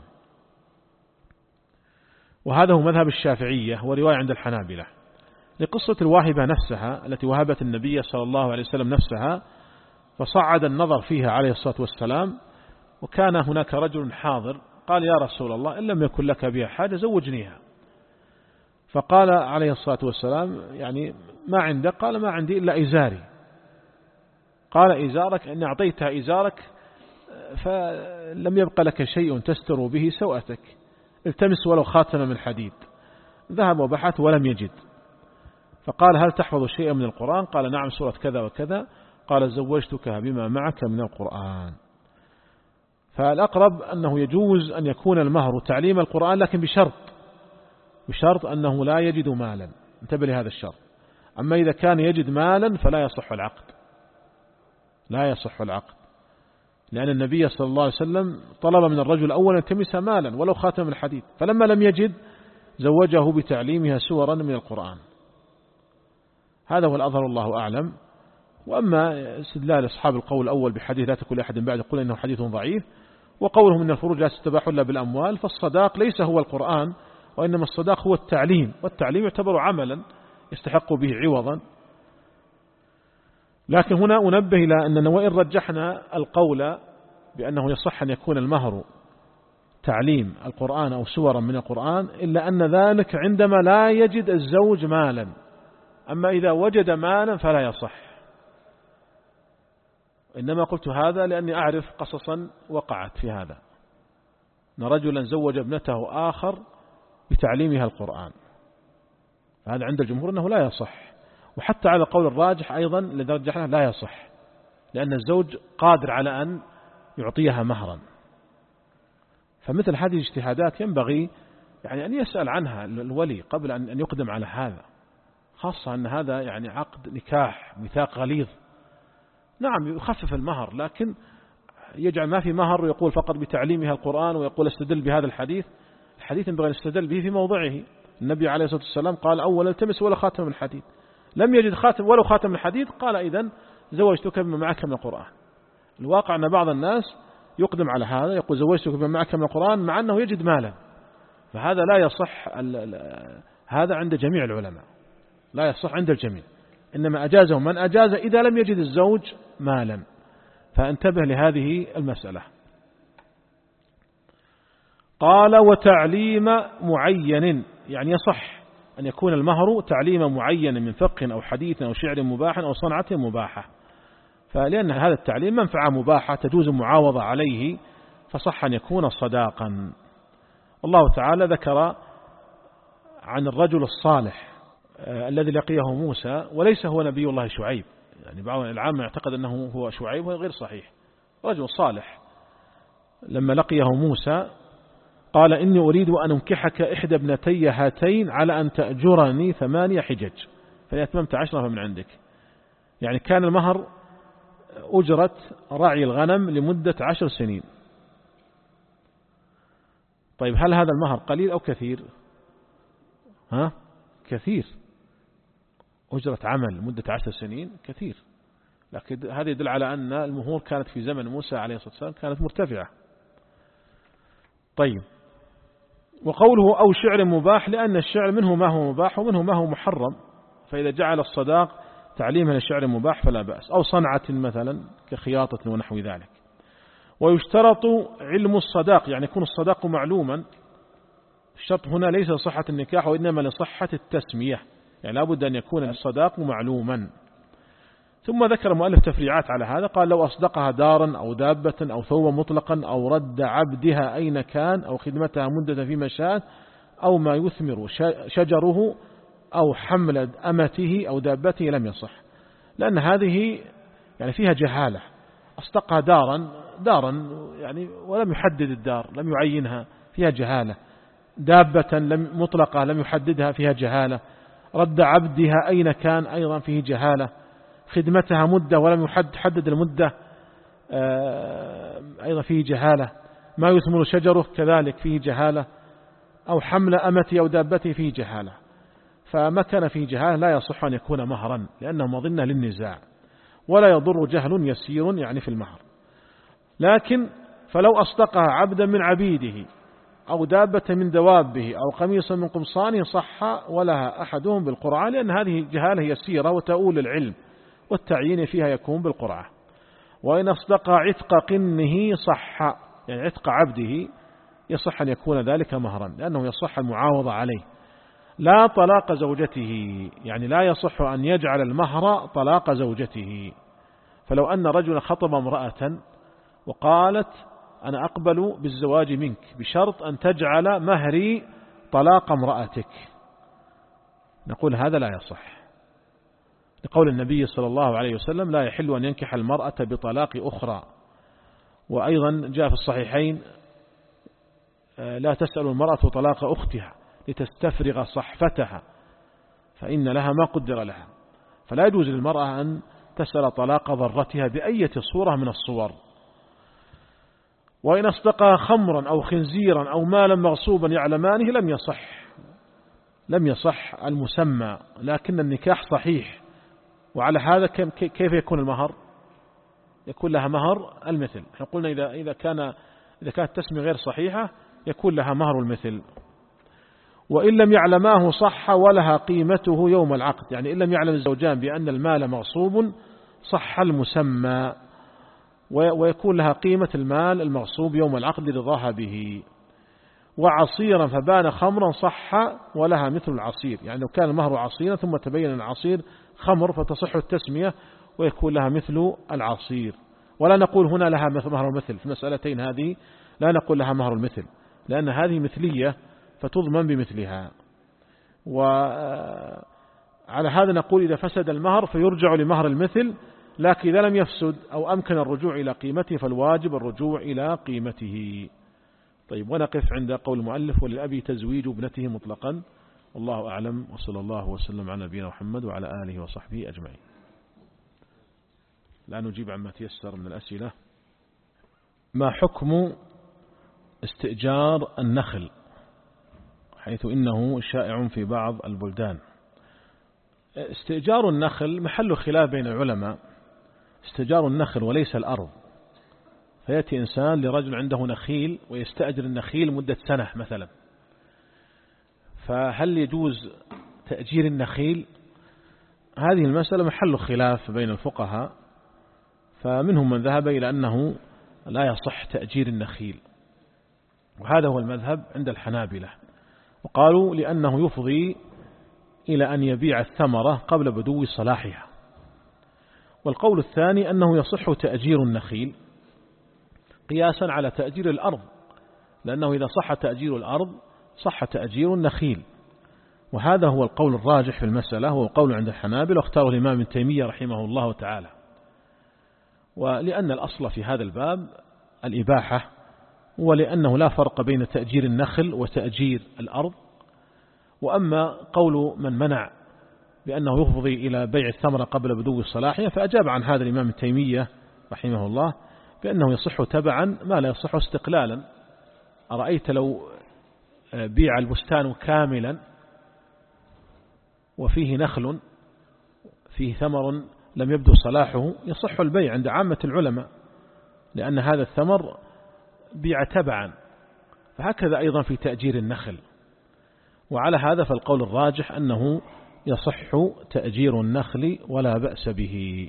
وهذا هو مذهب الشافعية ورواية عند الحنابلة، لقصة الواهبة نفسها التي وهبت النبي صلى الله عليه وسلم نفسها، فصعد النظر فيها عليه الصلاة والسلام، وكان هناك رجل حاضر قال يا رسول الله إن لم يكن لك بها حاجة زوجنيها. فقال عليه الصلاة والسلام يعني ما عندك؟ قال ما عندي إلا إزاري. قال إزارك؟ إن أعطيتها إزارك فلم يبقى لك شيء تستر به سوءتك، التمس ولو خاتم من حديد. ذهب وبحث ولم يجد، فقال هل تحفظ شيئا من القرآن؟ قال نعم سورة كذا وكذا. قال زوجتك بما معك من القرآن. فالأقرب أنه يجوز أن يكون المهر تعليم القرآن، لكن بشرط بشرط أنه لا يجد مالا، انتبه لهذا الشرط. أما إذا كان يجد مالا فلا يصح العقد، لا يصح العقد، لأن النبي صلى الله عليه وسلم طلب من الرجل أولا يلتمس مالا ولو خاتم الحديد، فلما لم يجد زوجه بتعليمها سورا من القرآن. هذا هو الأظهر الله أعلم. وأما استدلال أصحاب القول الأول بحديث لا تكون لأحد بعد يقول إنه حديث ضعيف، وقولهم إن الفروج لا تستباح إلا بالأموال، فالصداق ليس هو القرآن، وإنما الصداق هو التعليم، والتعليم يعتبر عملا يستحق به عوضا. لكن هنا أنبه إلى أننا وإن رجحنا القول بأنه يصح أن يكون المهر تعليم القرآن أو سورا من القرآن، إلا أن ذلك عندما لا يجد الزوج مالا. أما إذا وجد مالا فلا يصح. إنما قلت هذا لأني أعرف قصصا وقعت في هذا، أن رجلا زوج ابنته آخر بتعليمها القرآن، هذا عند الجمهور أنه لا يصح. وحتى على قول الراجح أيضا الذي رجحنا لا يصح، لأن الزوج قادر على أن يعطيها مهرا. فمثل هذه الاجتهادات ينبغي يعني أن يسأل عنها الولي قبل أن يقدم على هذا، خاصة أن هذا يعني عقد نكاح ميثاق غليظ. نعم يخفف المهر، لكن يجعل ما في مهر ويقول فقط بتعليمها القرآن، ويقول استدل بهذا الحديث. الحديث ينبغي أن يستدل به في موضعه. النبي عليه الصلاة والسلام قال أول التمس ولا خاتم من حديد، لم يجد خاتم ولو خاتم من حديد، قال إذن زوجتك بما معك من القرآن. الواقع أن بعض الناس يقدم على هذا، يقول زوجتك بما معك من القرآن مع أنه يجد مالا، فهذا لا يصح. هذا عند جميع العلماء لا يصح عند الجميع، إنما أجازه من أجاز إذا لم يجد الزوج مالا. فانتبه لهذه المسألة. قال وتعليم معين، يعني يصح أن يكون المهر تعليم معين من فقه أو حديث أو شعر مباح أو صنعة مباحة، فلأن هذا التعليم منفعة مباحة تجوز المعاوضة عليه، فصح أن يكون صداقا. الله تعالى ذكر عن الرجل الصالح الذي لقيه موسى وليس هو نبي الله شعيب، يعني بعض العامة يعتقد أنه هو شعيب وهي غير صحيح. رجل صالح لما لقيه موسى قال إني أريد أن أنكحك إحدى ابنتي هاتين على أن تأجرني ثمانية حجج فإن أتممت عشرة فمن عندك. يعني كان المهر أجرة رعي الغنم لمدة عشر سنين. طيب هل هذا المهر قليل أو كثير؟ ها؟ كثير. أجرة عمل مدة عشر سنين كثير، لكن هذا يدل على أن المهور كانت في زمن موسى عليه الصلاة والسلام كانت مرتفعة. طيب، وقوله أو شعر مباح لأن الشعر منه ما هو مباح ومنه ما هو محرم، فإذا جعل الصداق تعليما للشعر مباح فلا بأس، أو صنعة مثلا كخياطة ونحو ذلك. ويشترط علم الصداق، يعني يكون الصداق معلوما. الشرط هنا ليس لصحة النكاح وإنما لصحة التسمية، يعني لابد أن يكون الصداق معلوما. ثم ذكر المؤلف تفريعات على هذا، قال لو أصدقها دارا أو دابة أو ثوبا مطلقا أو رد عبدها أين كان أو خدمتها مدة في مشاة أو ما يثمر شجره أو حمل أمته أو دابته لم يصح، لأن هذه يعني فيها جهالة. أصدقها دارا دارا يعني ولم يحدد الدار، لم يعينها، فيها جهالة. دابة لم مطلقة لم يحددها، فيها جهالة. رد عبدها أين كان أيضا فيه جهالة. خدمتها مدة ولم يحدد المدة أيضا فيه جهالة. ما يثمر شجره كذلك فيه جهالة. أو حمل أمتي أو دابتي فيه جهالة. فما كان فيه جهالة لا يصح أن يكون مهرا، لأنه مظنة للنزاع، ولا يضر جهل يسير يعني في المهر. لكن فلو أصدقها عبدا من عبيده أو دابة من دوابه أو قميصا من قمصانه صح ولها أحدهم بالقرعة، لأن هذه جهالة يسيرة وتؤول العلم، والتعيين فيها يكون بالقرعة. وإن أصدق عتق قنه صح، يعني عتق عبده يصح أن يكون ذلك مهرا، لأنه يصح المعاوضة عليه. لا طلاق زوجته، يعني لا يصح أن يجعل المهر طلاق زوجته. فلو أن رجلا خطب امرأة وقالت أنا أقبل بالزواج منك بشرط أن تجعل مهري طلاق امرأتك، نقول هذا لا يصح، لقول النبي صلى الله عليه وسلم لا يحل أن ينكح المرأة بطلاق أخرى. وأيضا جاء في الصحيحين لا تسأل المرأة طلاق أختها لتستفرغ صحفتها فإن لها ما قدر لها. فلا يجوز للمرأة أن تسأل طلاق ضرتها بأية صورة من الصور. وإن أصدقها خمرا أو خنزيرا أو مالا مغصوبا يعلمانه لم يصح لم يصح المسمى، لكن النكاح صحيح. وعلى هذا كيف يكون المهر؟ يكون لها مهر المثل. احنا قلنا إذا إذا كان إذا كانت تسمية غير صحيحة يكون لها مهر المثل. وإن لم يعلماه صح ولها قيمته يوم العقد، يعني إن لم يعلم الزوجان بأن المال مغصوب صح المسمى، ويكون لها قيمة المال المغصوب يوم العقد لرضاها به. وعصيرا فبان خمرا صح ولها مثل العصير، يعني لو كان المهر عصيرا ثم تبين العصير خمر فتصح التسمية ويكون لها مثل العصير. ولا نقول هنا لها مهر المثل في المسألتين هذه، لا نقول لها مهر المثل، لأن هذه مثلية فتضمن بمثلها. وعلى هذا نقول إذا فسد المهر فيرجع لمهر المثل، لكن إذا لم يفسد أو أمكن الرجوع إلى قيمته فالواجب الرجوع إلى قيمته. طيب، ونقف عند قول المؤلف وللأبي تزويج ابنته مطلقا، والله أعلم، وصلى الله وسلم على نبينا محمد وعلى آله وصحبه أجمعين. لا نجيب عما تيسر من الأسئلة. ما حكم استئجار النخل، حيث إنه شائع في بعض البلدان؟ استئجار النخل محل خلاف بين العلماء. استئجار النخل وليس الأرض، فيأتي إنسان لرجل عنده نخيل ويستأجر النخيل مدة سنة مثلا، فهل يجوز تأجير النخيل؟ هذه المسألة محل خلاف بين الفقهاء، فمنهم من ذهب إلى أنه لا يصح تأجير النخيل، وهذا هو المذهب عند الحنابلة، وقالوا لأنه يفضي إلى أن يبيع الثمرة قبل بدو صلاحها. والقول الثاني أنه يصح تأجير النخيل. قياسا على تأجير الأرض، لأنه إذا صح تأجير الأرض صح تأجير النخيل. وهذا هو القول الراجح في المسألة، هو قول عند الحنابلة، واختاره الإمام ابن تيمية رحمه الله تعالى. ولأن الأصل في هذا الباب الإباحة، ولأنه لا فرق بين تأجير النخل وتأجير الأرض. وأما قول من منع بأنه يفضي إلى بيع الثمرة قبل بدو صلاحها، فأجاب عن هذا الإمام ابن تيمية رحمه الله بأنه يصح تبعا ما لا يصح استقلالا. أرأيت لو بيع البستان كاملا وفيه نخل فيه ثمر لم يبدو صلاحه، يصح البيع عند عامة العلماء، لأن هذا الثمر بيع تبعا. فهكذا أيضا في تأجير النخل. وعلى هذا فالقول الراجح أنه يصح تأجير النخل ولا بأس به.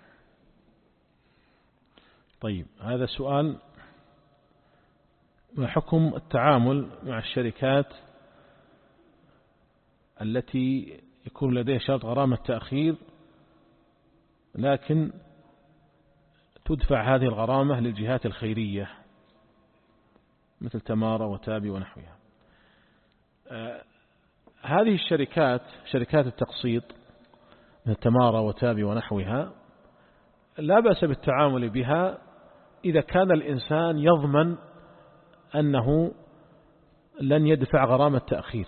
طيب، هذا سؤال: ما حكم التعامل مع الشركات التي يكون لديها شرط غرامة تأخير لكن تدفع هذه الغرامة للجهات الخيرية مثل تمارا وتابي ونحوها؟ آه هذه الشركات، شركات التقسيط مثل تمارا وتابي ونحوها، لا بأس بالتعامل بها إذا كان الإنسان يضمن أنه لن يدفع غرامة تأخير،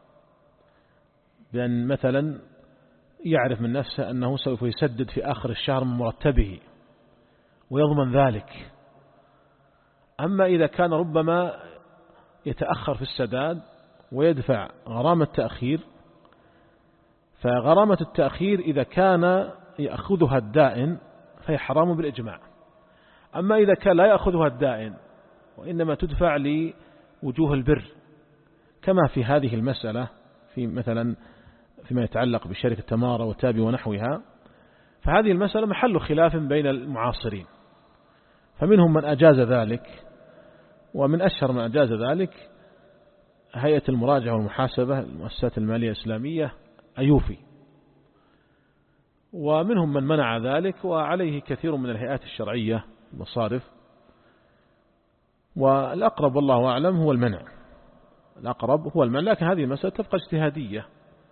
بأن مثلا يعرف من نفسه أنه سوف يسدد في آخر الشهر من مرتبه ويضمن ذلك. أما إذا كان ربما يتأخر في السداد ويدفع غرامة تأخير، فغرامة التأخير إذا كان يأخذها الدائن فهي حرام بالإجماع. أما إذا كان لا يأخذها الدائن وإنما تدفع لوجوه البر كما في هذه المسألة، في مثلا فيما يتعلق بشركة تمارا وتابي ونحوها، فهذه المسألة محل خلاف بين المعاصرين، فمنهم من أجاز ذلك، ومن أشهر من أجاز ذلك هيئة المراجعة والمحاسبة المؤسسات المالية الإسلامية أيوفي، ومنهم من منع ذلك، وعليه كثير من الهيئات الشرعية المصارف. والأقرب والله أعلم هو المنع، الأقرب هو المنع، لكن هذه المسألة تبقى اجتهادية،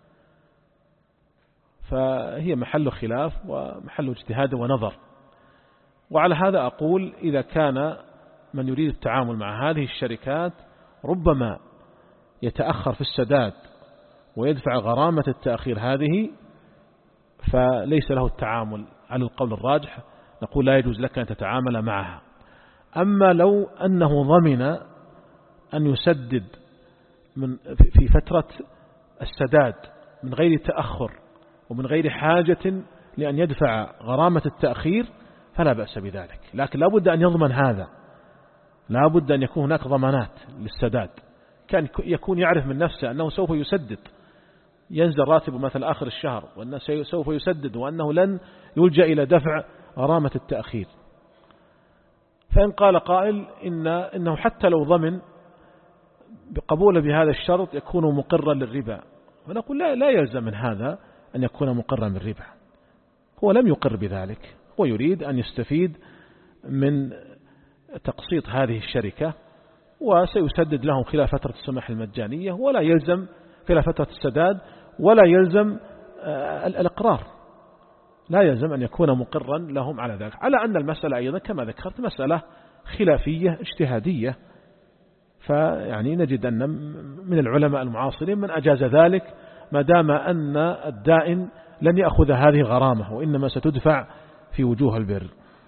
فهي محل خلاف ومحل اجتهاد ونظر. وعلى هذا أقول إذا كان من يريد التعامل مع هذه الشركات ربما يتأخر في السداد ويدفع غرامة التأخير هذه، فليس له التعامل على القول الراجح، نقول لا يجوز لك أن تتعامل معها. أما لو أنه ضمن أن يسدد من في فترة السداد من غير تأخر ومن غير حاجة لأن يدفع غرامة التأخير فلا بأس بذلك، لكن لا بد أن يضمن هذا، لا بد أن يكون هناك ضمانات للسداد، كان يكون يعرف من نفسه أنه سوف يسدد، ينزل راتبه مثل آخر الشهر وأنه سوف يسدد وأنه لن يلجأ إلى دفع غرامة التأخير. فإن قال قائل إن إنه حتى لو ضمن بقبول بهذا الشرط يكون مقرا للربا، فنقول لا, لا يلزم من هذا أن يكون مقرا بالربا، هو لم يقر بذلك، هو يريد أن يستفيد من تقسيط هذه الشركة وسيسدد لهم خلال فترة السماح المجانية، ولا يلزم خلال فترة السداد، ولا يلزم الإقرار، لا يلزم أن يكون مقرا لهم على ذلك، على أن المسألة أيضا كما ذكرت مسألة خلافية اجتهادية. فيعني نجد أن من العلماء المعاصرين من أجاز ذلك ما دام أن الدائن لن يأخذ هذه غرامة وإنما ستدفع في وجوه البر.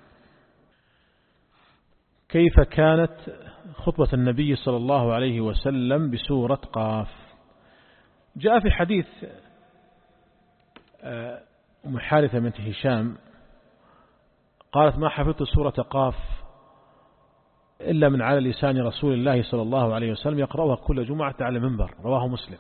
كيف كانت خطبة النبي صلى الله عليه وسلم بسورة قاف؟ جاء في حديث أم حارثة بنت هشام قالت ما حفظت سورة قاف إلا من على لسان رسول الله صلى الله عليه وسلم يقرأها كل جمعة على المنبر، رواه مسلم.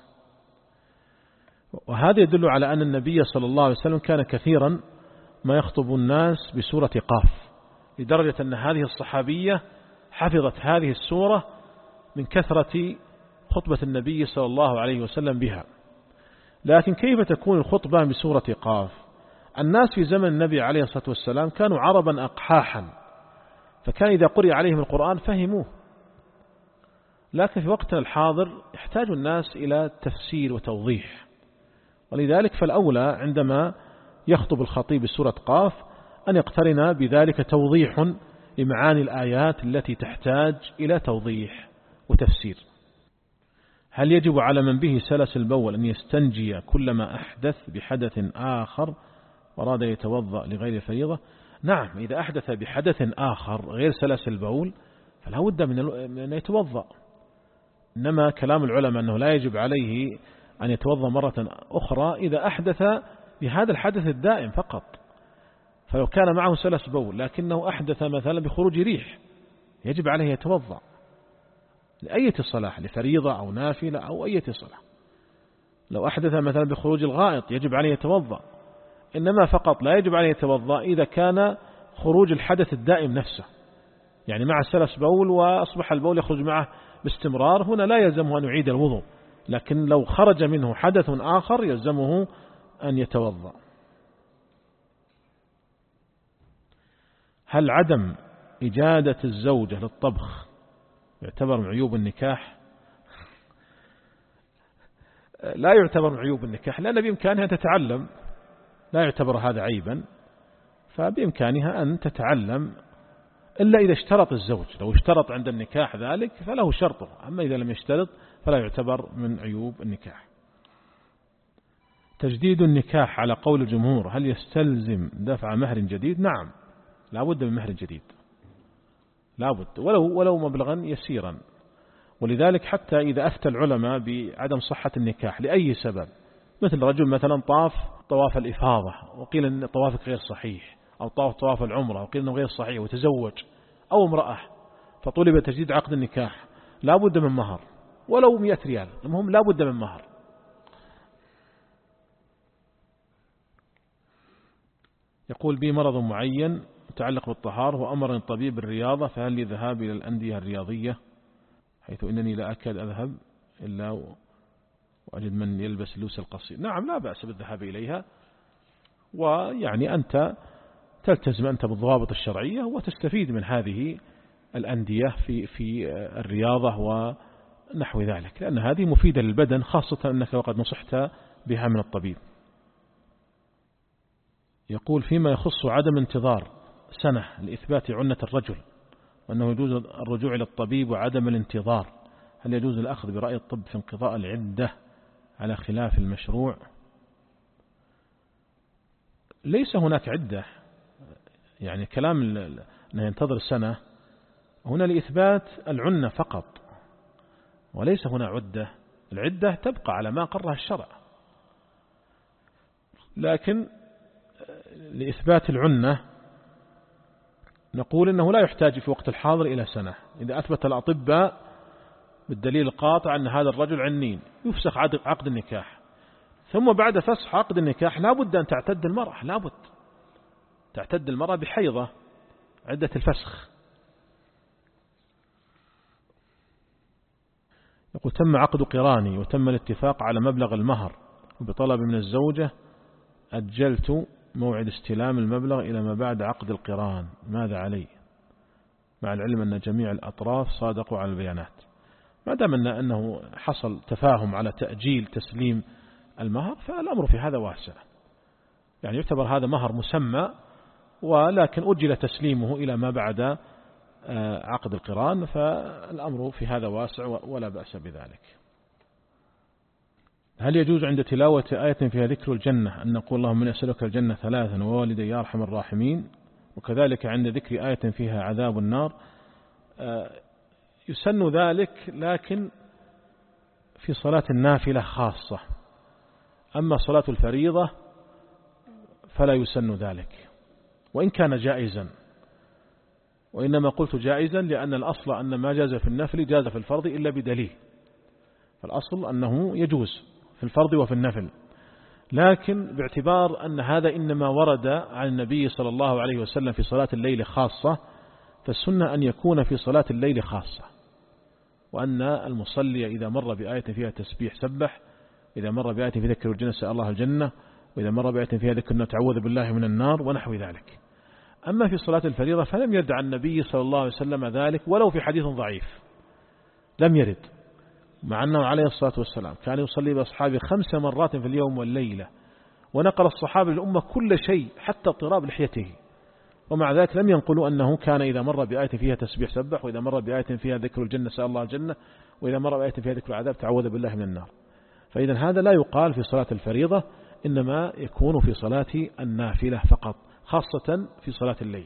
وهذا يدل على أن النبي صلى الله عليه وسلم كان كثيرا ما يخطب الناس بسورة قاف، لدرجة أن هذه الصحابية حفظت هذه السورة من كثرة خطبة النبي صلى الله عليه وسلم بها. لكن كيف تكون الخطبة بسورة قاف؟ الناس في زمن النبي عليه الصلاة والسلام كانوا عربا أقحاحا، فكان إذا قرئ عليهم القرآن فهموه. لكن في وقتنا الحاضر يحتاج الناس إلى تفسير وتوضيح، ولذلك فالأولى عندما يخطب الخطيب سورة قاف أن يقترن بذلك توضيح لمعاني الآيات التي تحتاج إلى توضيح وتفسير. هل يجب على من به سلس البول أن يستنجي كلما أحدث بحدث آخر وراد يتوضأ لغير فريضة؟ نعم، إذا أحدث بحدث آخر غير سلس البول فلا بد من أن يتوضأ. إنما كلام العلماء أنه لا يجب عليه أن يتوضأ مرة أخرى إذا أحدث بهذا الحدث الدائم فقط. فلو كان معه سلس بول لكنه أحدث مثلا بخروج ريح يجب عليه يتوضأ لأية صلاة، لفريضة أو نافلة أو أية صلاة. لو أحدث مثلا بخروج الغائط يجب عليه يتوضأ، إنما فقط لا يجب عليه يتوضأ إذا كان خروج الحدث الدائم نفسه، يعني مع سلس بول وأصبح البول يخرج معه باستمرار، هنا لا يلزمه أن يعيد الوضوء. لكن لو خرج منه حدث آخر يلزمه أن يتوضأ. هل عدم إجادة الزوجة للطبخ يعتبر من عيوب النكاح؟ لا يعتبر من عيوب النكاح، لأن بإمكانها أن تتعلم، لا يعتبر هذا عيبا، فبإمكانها أن تتعلم، إلا إذا اشترط الزوج. لو اشترط عند النكاح ذلك فله شرطه، أما إذا لم يشترط فلا يعتبر من عيوب النكاح. تجديد النكاح على قول الجمهور هل يستلزم دفع مهر جديد؟ نعم، لا بد من مهر جديد، لا بد، ولو, ولو مبلغا يسيرا. ولذلك حتى إذا أفتى العلماء بعدم صحة النكاح لأي سبب، مثل رجل مثلا طاف طواف الإفاضة وقيل أن طوافك غير صحيح، أو طاف طواف العمرة وقيل أنه غير صحيح وتزوج، أو امرأة فطلب تجديد عقد النكاح، لا بد من مهر ولو مئة ريال، المهم لا بد من مهر. يقول بي مرض معين متعلق بالطهارة وأمرني الطبيب بالرياضة، فهل لي ذهاب إلى الأندية الرياضية، حيث إنني لا أكاد أذهب إلا وأجد من يلبس اللبس القصير؟ نعم، لا بأس بالذهاب إليها، ويعني أنت تلتزم أنت بالضوابط الشرعية وتستفيد من هذه الأندية في في الرياضة ونحو ذلك، لأن هذه مفيدة للبدن، خاصة أنك وقد نصحت بها من الطبيب. يقول فيما يخص عدم انتظار سنة لإثبات عنة الرجل، وأنه يجوز الرجوع إلى الطبيب وعدم الانتظار، هل يجوز الأخذ برأي الطب في انقضاء العدة على خلاف المشروع؟ ليس هناك عدة، يعني كلام أنه ينتظر سنة هنا لإثبات العنة فقط، وليس هنا عدة. العدة تبقى على ما قرها الشرع، لكن لإثبات العنة نقول إنه لا يحتاج في وقت الحاضر إلى سنة. إذا أثبت الأطباء بالدليل القاطع أن هذا الرجل عنين يفسخ عقد النكاح، ثم بعد فسخ عقد النكاح لا بد أن تعتد المرأة، لا بد تعتد المرأة بحيضة عدة الفسخ. يقول تم عقد قراني وتم الاتفاق على مبلغ المهر، وبطلب من الزوجة أجلت موعد استلام المبلغ إلى ما بعد عقد القران، ماذا علي؟ مع العلم أن جميع الأطراف صادقوا على البيانات. ما دام أنه حصل تفاهم على تأجيل تسليم المهر فالأمر في هذا واسع، يعني يعتبر هذا مهر مسمى، ولكن أجل تسليمه إلى ما بعد عقد القران، فالأمر في هذا واسع ولا بأس بذلك. هل يجوز عند تلاوة آية فيها ذكر الجنة أن نقول اللهم من أسألك الجنة ثلاثا ووالدي يا أرحم الراحمين، وكذلك عند ذكر آية فيها عذاب النار؟ يسن ذلك لكن في صلاة النافلة خاصة، أما صلاة الفريضة فلا يسن ذلك وإن كان جائزا، وإنما قلت جائزا لأن الأصل أن ما جاز في النفل جاز في الفرض إلا بدليل، فالأصل أنه يجوز في الفرض وفي النفل، لكن باعتبار أن هذا إنما ورد عن النبي صلى الله عليه وسلم في صلاة الليل خاصة، فالسنة أن يكون في صلاة الليل خاصة، وأن المصلي إذا مر بآية فيها تسبيح سبح، إذا مر بآية فيها ذكر الجنة سأل الله الجنة، وإذا مر بآية فيها ذكر تعوذ بالله من النار ونحو ذلك. أما في صلاة الفريضة فلم يرد عن النبي صلى الله عليه وسلم ذلك ولو في حديث ضعيف، لم يرد، مع أنه عليه الصلاة والسلام كان يصلي بأصحابه خمس مرات في اليوم والليلة، ونقل الصحابة للأمة كل شيء حتى اضطراب لحيته، ومع ذلك لم ينقلوا أنه كان إذا مر بآية فيها تسبيح سبح، وإذا مر بآية فيها ذكر الجنة سأل الله الجنة، وإذا مر بآية فيها ذكر العذاب تعوذ بالله من النار. فإذا هذا لا يقال في صلاة الفريضة، إنما يكون في صلاة النافلة فقط، خاصة في صلاة الليل.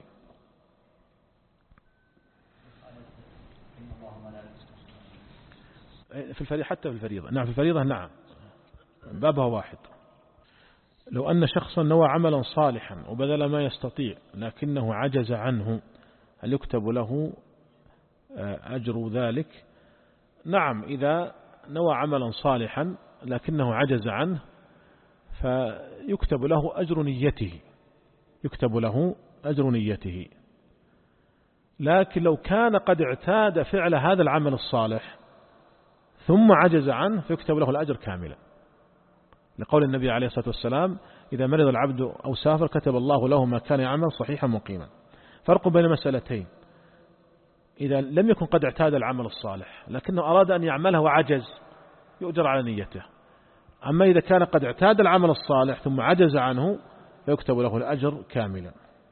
في الفريضة حتى في الفريضة، نعم في الفريضة نعم بابها واحد. لو أن شخصا نوى عملا صالحا وبذل ما يستطيع لكنه عجز عنه، هل يكتب له أجر ذلك؟ نعم، إذا نوى عملا صالحا لكنه عجز عنه فيكتب له أجر نيته، يكتب له أجر نيته. لكن لو كان قد اعتاد فعل هذا العمل الصالح ثم عجز عنه فيكتب له الأجر كاملا، لقول النبي عليه الصلاة والسلام إذا مرض العبد أو سافر كتب الله له ما كان يعمل صحيحا مقيما. فرق بين مسألتين: إذا لم يكن قد اعتاد العمل الصالح لكنه أراد أن يعمله وعجز يؤجر على نيته، أما إذا كان قد اعتاد العمل الصالح ثم عجز عنه فيكتب له الأجر كاملا.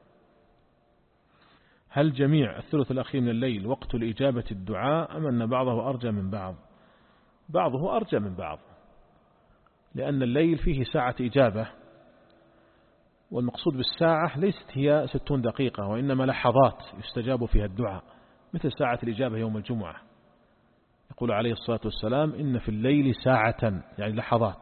هل جميع الثلث الأخير من الليل وقت الإجابة الدعاء أم أن بعضه أرجى من بعض؟ بعضه أرجى من بعض، لأن الليل فيه ساعة إجابة، والمقصود بالساعة ليست هي ستون دقيقة، وإنما لحظات يستجاب فيها الدعاء، مثل ساعة الإجابة يوم الجمعة. يقول عليه الصلاة والسلام إن في الليل ساعة، يعني لحظات،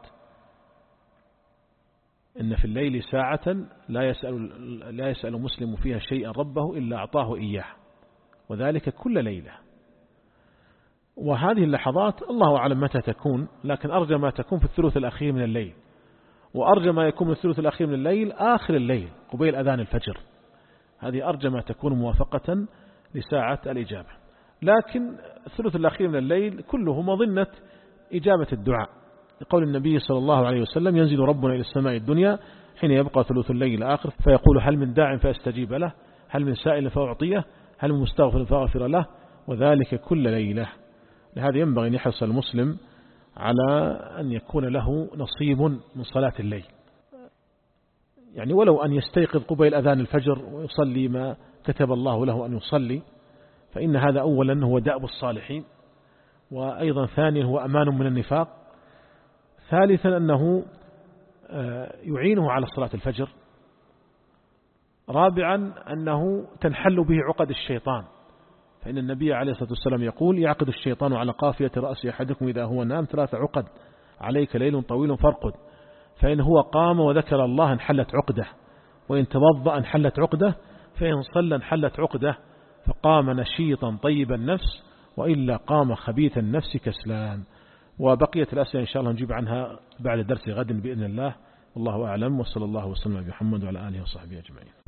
إن في الليل ساعة لا يسأل, لا يسأل مسلم فيها شيئا ربه إلا أعطاه إياه، وذلك كل ليلة. وهذه اللحظات الله أعلم متى تكون، لكن أرجى ما تكون في الثلث الأخير من الليل، وأرجى ما يكون في الثلث الأخير من الليل آخر الليل قبيل أذان الفجر، هذه أرجى ما تكون موافقة لساعة الإجابة. لكن الثلث الأخير من الليل كله مظنة إجابة الدعاء، لقول النبي صلى الله عليه وسلم ينزل ربنا إلى السماء الدنيا حين يبقى ثلث الليل الآخر فيقول هل من داع فأستجيب له، هل من سائل فأعطيه، هل من مستغفر فأغفر له، وذلك كل ليلة. لهذا ينبغي أن يحرص المسلم على أن يكون له نصيب من صلاة الليل، يعني ولو أن يستيقظ قبيل أذان الفجر ويصلي ما كتب الله له أن يصلي، فإن هذا أولا هو دأب الصالحين، وأيضا ثانيا هو أمان من النفاق، ثالثا أنه يعينه على صلاة الفجر، رابعا أنه تنحل به عقد الشيطان، فإن النبي عليه الصلاة والسلام يقول يعقد الشيطان على قافية رأس أحدكم إذا هو نام ثلاث عقد، عليك ليل طويل فارقد، فإن هو قام وذكر الله انحلت عقده، وإن توضأ انحلت عقده، فإن صلى انحلت عقده، فقام نشيطا طيب النفس، وإلا قام خبيث النفس كسلان. وبقية الأسئلة إن شاء الله نجيب عنها بعد درس غد بإذن الله، والله أعلم، وصلى الله وسلم على محمد وعلى آله وصحبه أجمعين.